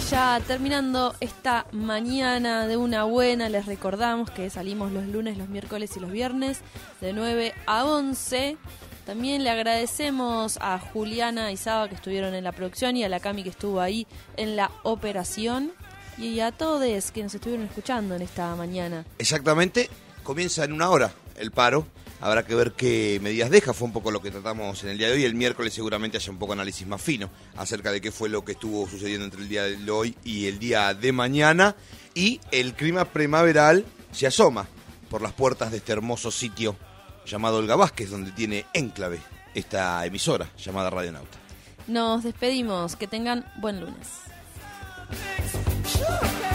ya terminando esta mañana de una buena, les recordamos que salimos los lunes, los miércoles y los viernes de nueve a once. También le agradecemos a Juliana y Saba que estuvieron en la producción y a la Cami que estuvo ahí en la operación y a todos que nos estuvieron escuchando en esta mañana. Exactamente, comienza en una hora el paro. Habrá que ver qué medidas deja, fue un poco lo que tratamos en el día de hoy. El miércoles seguramente haya un poco de análisis más fino acerca de qué fue lo que estuvo sucediendo entre el día de hoy y el día de mañana. Y el clima primaveral se asoma por las puertas de este hermoso sitio llamado Olga Vázquez, donde tiene enclave esta emisora llamada Radionauta. Nos despedimos, que tengan buen lunes.